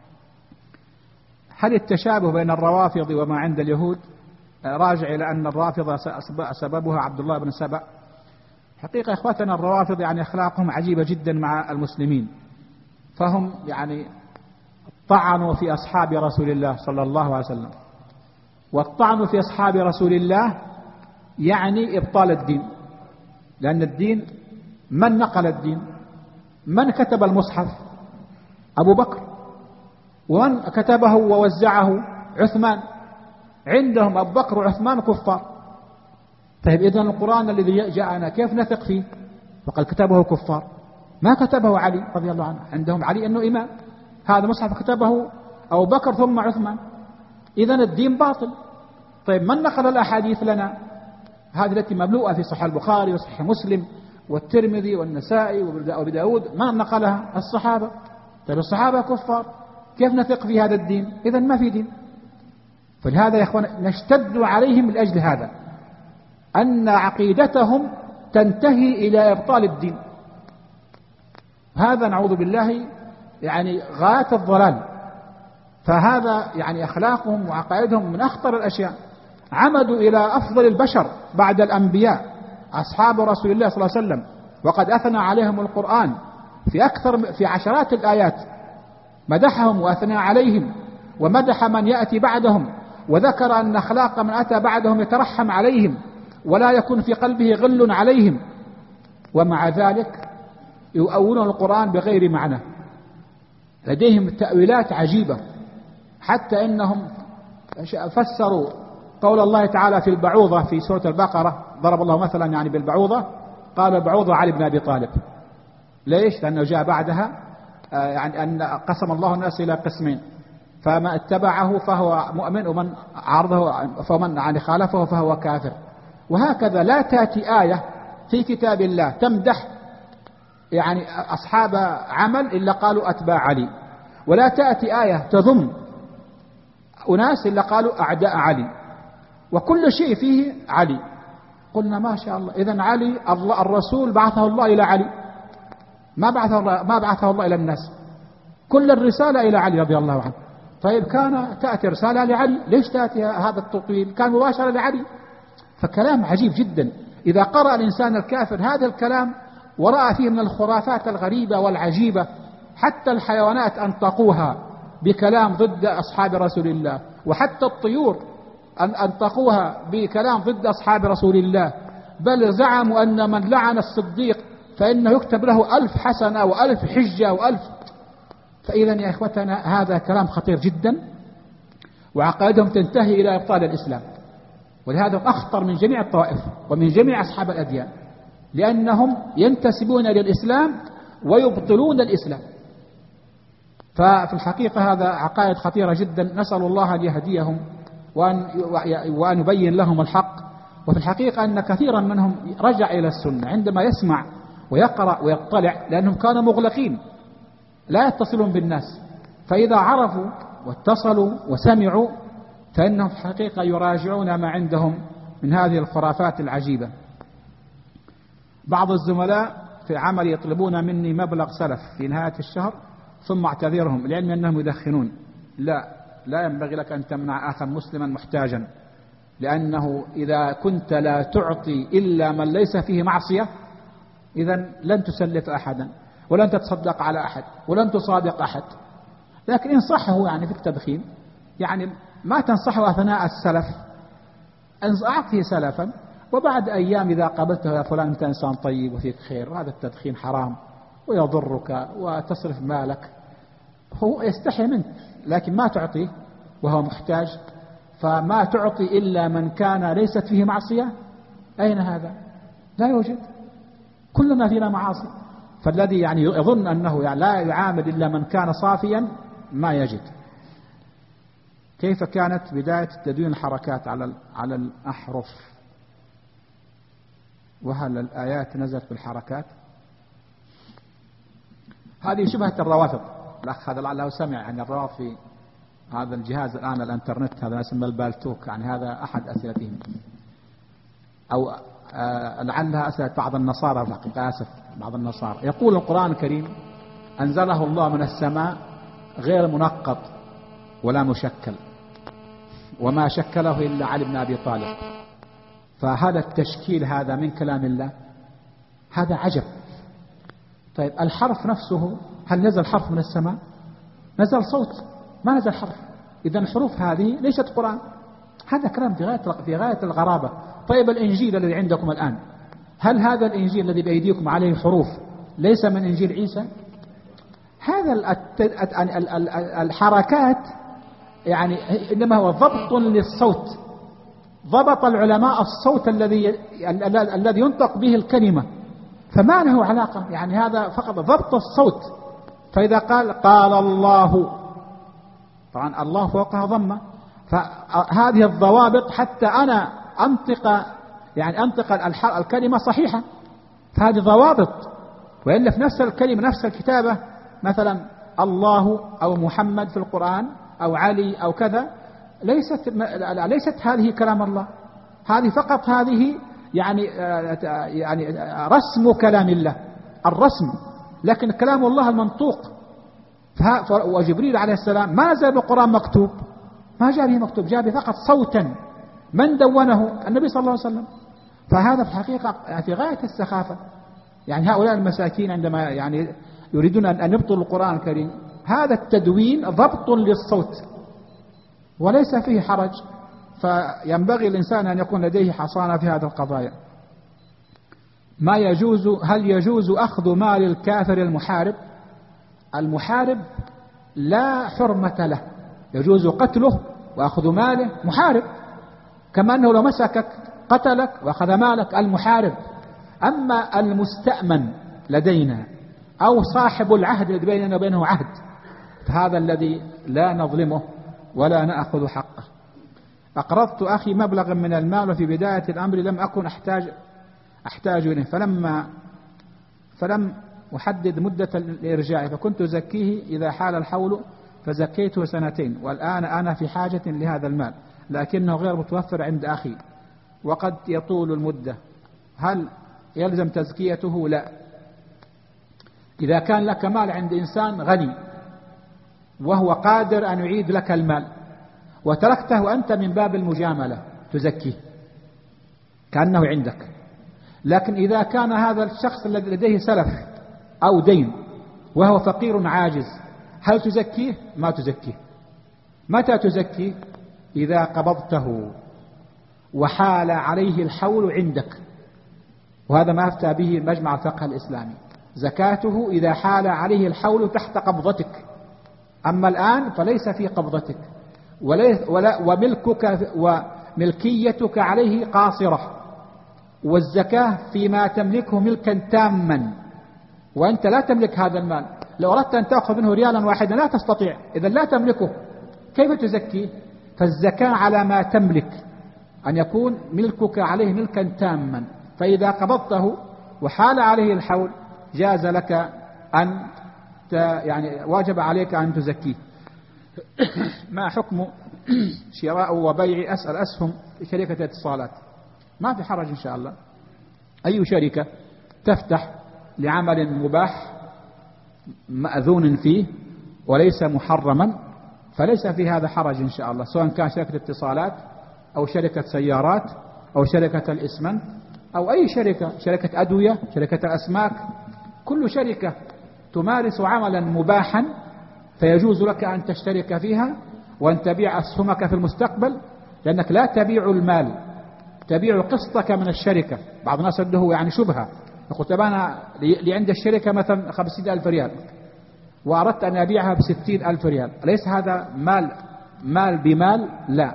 هل التشابه بين الروافض وما عند اليهود؟ راجع إلى أن الرافضة سببها عبد الله بن سبأ. حقيقة إخوتنا الروافض يعني أخلاقهم عجيبة جدا مع المسلمين، فهم يعني طعنوا في أصحاب رسول الله صلى الله عليه وسلم، والطعن في أصحاب رسول الله يعني إبطال الدين، لأن الدين من نقل الدين؟ من كتب المصحف؟ أبو بكر، ومن كتبه ووزعه؟ عثمان. عندهم أبو بكر وعثمان كفار. طيب إذن القرآن الذي جاءنا كيف نثق فيه؟ وقد كتبه كفار، ما كتبه علي رضي الله عنه. عندهم علي أنه إمام، هذا مصحف كتبه أبو بكر ثم عثمان، إذن الدين باطل. طيب من نقل الأحاديث لنا؟ هذه التي مملوءة في صحيح البخاري وصحيح مسلم والترمذي والنسائي وابي داود، ما نقلها؟ الصحابة. طيب الصحابة كفار، كيف نثق في هذا الدين؟ إذن ما في دين. فلهذا يا إخوان نشتد عليهم من أجل هذا، أن عقيدتهم تنتهي إلى إبطال الدين. هذا نعوذ بالله يعني غاية الضلال. فهذا يعني أخلاقهم وعقائدهم من أخطر الأشياء. عمدوا إلى أفضل البشر بعد الأنبياء أصحاب رسول الله صلى الله عليه وسلم، وقد أثنى عليهم القرآن في عشرات الآيات، مدحهم وأثنى عليهم ومدح من يأتي بعدهم، وذكر أن أخلاق من أتى بعدهم يترحم عليهم ولا يكون في قلبه غل عليهم. ومع ذلك يؤولون القرآن بغير معنى، لديهم تأويلات عجيبة، حتى إنهم فسروا قول الله تعالى في البعوضة في سورة البقرة، ضرب الله مثلا يعني بالبعوضة، قال البعوضة علي بن أبي طالب. ليش؟ لأنه جاء بعدها يعني أن قسم الله الناس إلى قسمين، فمن اتبعه فهو مؤمن ومن عارضه فمن يعني خالفه فهو كافر. وهكذا لا تأتي آية في كتاب الله تمدح يعني أصحاب عمل إلا قالوا أتباع علي، ولا تأتي آية تذم أناس إلا قالوا أعداء علي، وكل شيء فيه علي. قلنا ما شاء الله، إذن علي الله الرسول بعثه الله إلى علي، ما بعثه الله إلى الناس، كل الرسالة إلى علي رضي الله عنه. طيب كان تأتي رسالة لعلي، ليش تأتي هذا التطويل؟ كان مباشرة لعلي. فكلام عجيب جدا. إذا قرأ الإنسان الكافر هذا الكلام ورأى فيه من الخرافات الغريبة والعجيبة، حتى الحيوانات أنطقوها بكلام ضد أصحاب رسول الله، وحتى الطيور أنطقوها بكلام ضد أصحاب رسول الله، بل زعموا أن من لعن الصديق فإنه يكتب له 1000 حسنة و1000 حجة و1000. فإذا يا إخوتنا هذا كلام خطير جدا، وعقائدهم تنتهي إلى إبطال الإسلام. ولهذا أخطر من جميع الطوائف ومن جميع أصحاب الأديان، لأنهم ينتسبون للإسلام ويبطلون الإسلام. ففي الحقيقة هذا عقائد خطيرة جدا، نسأل الله أن يهديهم وأن يبين لهم الحق. وفي الحقيقة أن كثيرا منهم رجع إلى السنة عندما يسمع ويقرأ ويطلع، لأنهم كانوا مغلقين لا يتصلون بالناس، فإذا عرفوا واتصلوا وسمعوا فإنهم في الحقيقة يراجعون ما عندهم من هذه الخرافات العجيبة. بعض الزملاء في عمل يطلبون مني مبلغ سلف في نهاية الشهر ثم اعتذرهم لعلم أنهم يدخنون. لا ينبغي لك أن تمنع أخا مسلما محتاجا، لأنه إذا كنت لا تعطي إلا من ليس فيه معصية إذن لن تسلف أحدا ولن تتصدق على أحد ولن تصادق أحد. لكن انصحه يعني في التدخين، يعني ما تنصحه أثناء السلف، أعطيه سلفا وبعد أيام إذا قابلته يا فلان أنت إنسان طيب وفيك خير، وهذا التدخين حرام ويضرك وتصرف مالك، هو يستحي منك لكن ما تعطيه وهو محتاج. فما تعطي إلا من كان ليست فيه معصية، أين هذا؟ لا يوجد، كلنا فينا معاصي. فالذي يعني يظن أنه يعني لا يعامل إلا من كان صافيا ما يجد. كيف كانت بداية تدوين الحركات على الأحرف؟ وهل الآيات نزلت بالحركات؟ هذه شبهة الروافض. الأخ هذا لعله سمع عن الروافض في هذا الجهاز الآن الانترنت، هذا اسمه البالتوك، يعني هذا أحد أسئلتهم، أو لعلها أسئلة بعض النصارى في الحقيقة، آسف بعض النصارى. يقول القرآن الكريم أنزله الله من السماء غير منقط ولا مشكل، وما شكله إلا علي بن أبي طالب. فهذا التشكيل هذا من كلام الله، هذا عجب. طيب الحرف نفسه هل نزل حرف من السماء؟ نزل صوت ما نزل حرف. إذا الحروف هذه ليست قرآن، هذا كلام في غاية الغرابة. طيب الإنجيل الذي عندكم الآن، هل هذا الإنجيل الذي بأيديكم عليه حروف ليس من إنجيل عيسى؟ هذا الحركات يعني إنما هو ضبط للصوت. ضبط العلماء الصوت الذي ينطق به الكلمة، فما له علاقة، يعني هذا فقط ضبط الصوت. فإذا قال الله، طبعا الله فوقها ضمة، فهذه الضوابط حتى أنا أنطق الكلمة صحيحة، فهذه ضوابط. وإلا في نفس الكلمة نفس الكتابة مثلا الله أو محمد في القرآن أو علي أو كذا، ليست هذه كلام الله، هذه فقط هذه يعني رسم كلام الله، الرسم، لكن كلام الله المنطوق. وجبريل عليه السلام ما نزل بالقرآن مكتوب، ما جاء به مكتوب، جاء به فقط صوتا. من دونه؟ النبي صلى الله عليه وسلم. فهذا في الحقيقة في غاية السخافة. يعني هؤلاء المساكين عندما يعني يريدون أن يبطلوا القرآن الكريم، هذا التدوين ضبط للصوت وليس فيه حرج. فينبغي الإنسان أن يكون لديه حصانة في هذه القضايا. ما يجوز، هل يجوز أخذ مال الكافر المحارب؟ المحارب لا حرمة له، يجوز قتله وأخذ ماله، محارب، كما أنه لو مسكك قتلك وأخذ مالك، المحارب. أما المستأمن لدينا أو صاحب العهد الذي بيننا وبينه عهد، فهذا الذي لا نظلمه ولا نأخذ حقه. أقرضت أخي مبلغا من المال وفي بداية الأمر لم أكن أحتاج إليه، فلم أحدد مدة الإرجاع، فكنت أزكيه إذا حال الحول فزكيته 2 والآن أنا في حاجة لهذا المال لكنه غير متوفر عند أخي وقد يطول المدة، هل يلزم تزكيته؟ لا. إذا كان لك مال عند إنسان غني وهو قادر أن يعيد لك المال وتركته أنت من باب المجاملة تزكيه كأنه عندك. لكن إذا كان هذا الشخص الذي لديه سلف أو دين وهو فقير عاجز، هل تزكيه؟ ما تزكيه. متى تزكيه؟ إذا قبضته وحال عليه الحول عندك، وهذا ما أفتى به مجمع الفقه الإسلامي. زكاته إذا حال عليه الحول تحت قبضتك، أما الآن فليس في قبضتك وملكك وملكيتك عليه قاصرة، والزكاة فيما تملكه ملكا تاما، وأنت لا تملك هذا المال. لو أردت أن تأخذ منه ريالا واحدا لا تستطيع، إذا لا تملكه كيف تزكيه؟ فالزكاة على ما تملك، أن يكون ملكك عليه ملكا تاما، فإذا قبضته وحال عليه الحول جاز لك أن يعني واجب عليك أن تزكيه. ما حكم شراء وبيع أسهم شركة الاتصالات؟ ما في حرج إن شاء الله، أي شركة تفتح لعمل مباح مأذون فيه وليس محرما فليس في هذا حرج إن شاء الله، سواء كان شركة اتصالات أو شركة سيارات أو شركة الإسمنت أو أي شركة أدوية، شركة الأسماك، كل شركة تمارس عملا مباحا فيجوز لك أن تشترك فيها وأن تبيع أسهمك في المستقبل، لأنك لا تبيع المال، تبيع قسطك من الشركة. بعض الناس عنده يعني شبهة، يقول طب أنا عند الشركة مثلا 50,000 ريال وأردت أن أبيعها ب60,000 ريال، أليس هذا مال بمال؟ لا،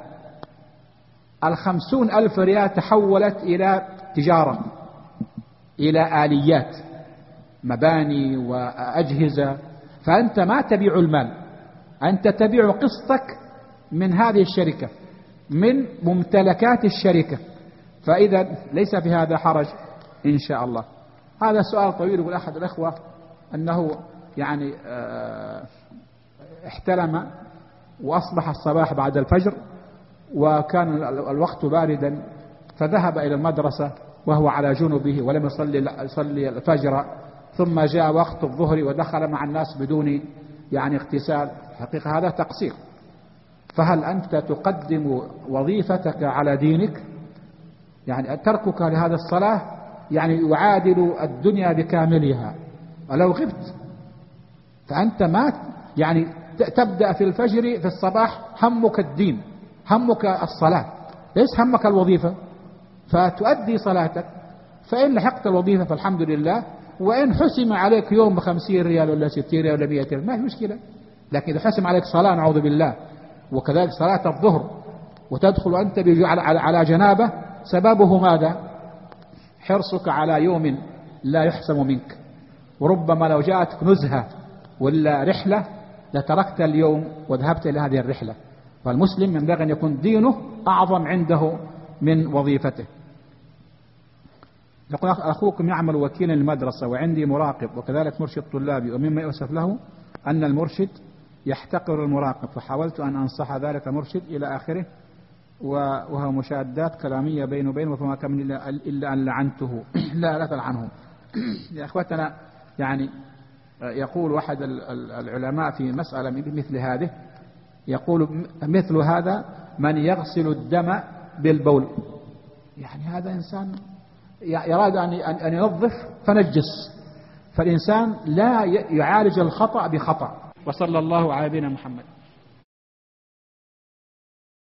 50,000 ريال تحولت إلى تجارة، إلى آليات، مباني وأجهزة، فأنت ما تبيع المال، أنت تبيع قسطك من هذه الشركة، من ممتلكات الشركة، فإذا ليس في هذا حرج إن شاء الله. هذا سؤال طويل. يقول أحد الأخوة أنه يعني احتلم وأصبح الصباح بعد الفجر وكان الوقت باردا، فذهب إلى المدرسة وهو على جنبه ولم يصلي الفجر، ثم جاء وقت الظهر ودخل مع الناس بدون يعني اغتسال. حقيقة هذا تقصير، فهل أنت تقدم وظيفتك على دينك؟ يعني تركك لهذا الصلاة يعني يعادل الدنيا بكاملها، ولو غبت فأنت ما يعني تبدأ في الفجر في الصباح همك الدين، همك الصلاة، ليس همك الوظيفة، فتؤدي صلاتك، فإن لحقت الوظيفة فالحمد لله، وإن حسم عليك يوم ب50 ريال ولا 60 ريال ولا 100 ريال ما في مشكلة، لكن إذا حسم عليك صلاة نعوذ بالله، وكذلك صلاة الظهر وتدخل أنت على جنابة، سببه ماذا؟ حرصك على يوم لا يحسم منك، وربما لو جاءتك نزهة ولا رحلة لتركت اليوم وذهبت إلى هذه الرحلة. فالمسلم ينبغي أن يكون دينه أعظم عنده من وظيفته. يقول أخوكم يعمل وكيلا للمدرسة وعندي مراقب وكذلك مرشد طلابي، ومما يؤسف له أن المرشد يحتقر المراقب، فحاولت أن أنصح ذلك المرشد إلى آخره، وهو مشادات كلامية بينه وبينه، فما كان إلا أن لعنته. لا تلعنه يا أخوتنا. يعني يقول واحد العلماء في مسألة مثل هذه، يقول مثل هذا من يغسل الدم بالبول، يعني هذا إنسان يراد أن ينظف فنجس، فالإنسان لا يعالج الخطأ بخطأ. وصلى الله على نبينا محمد.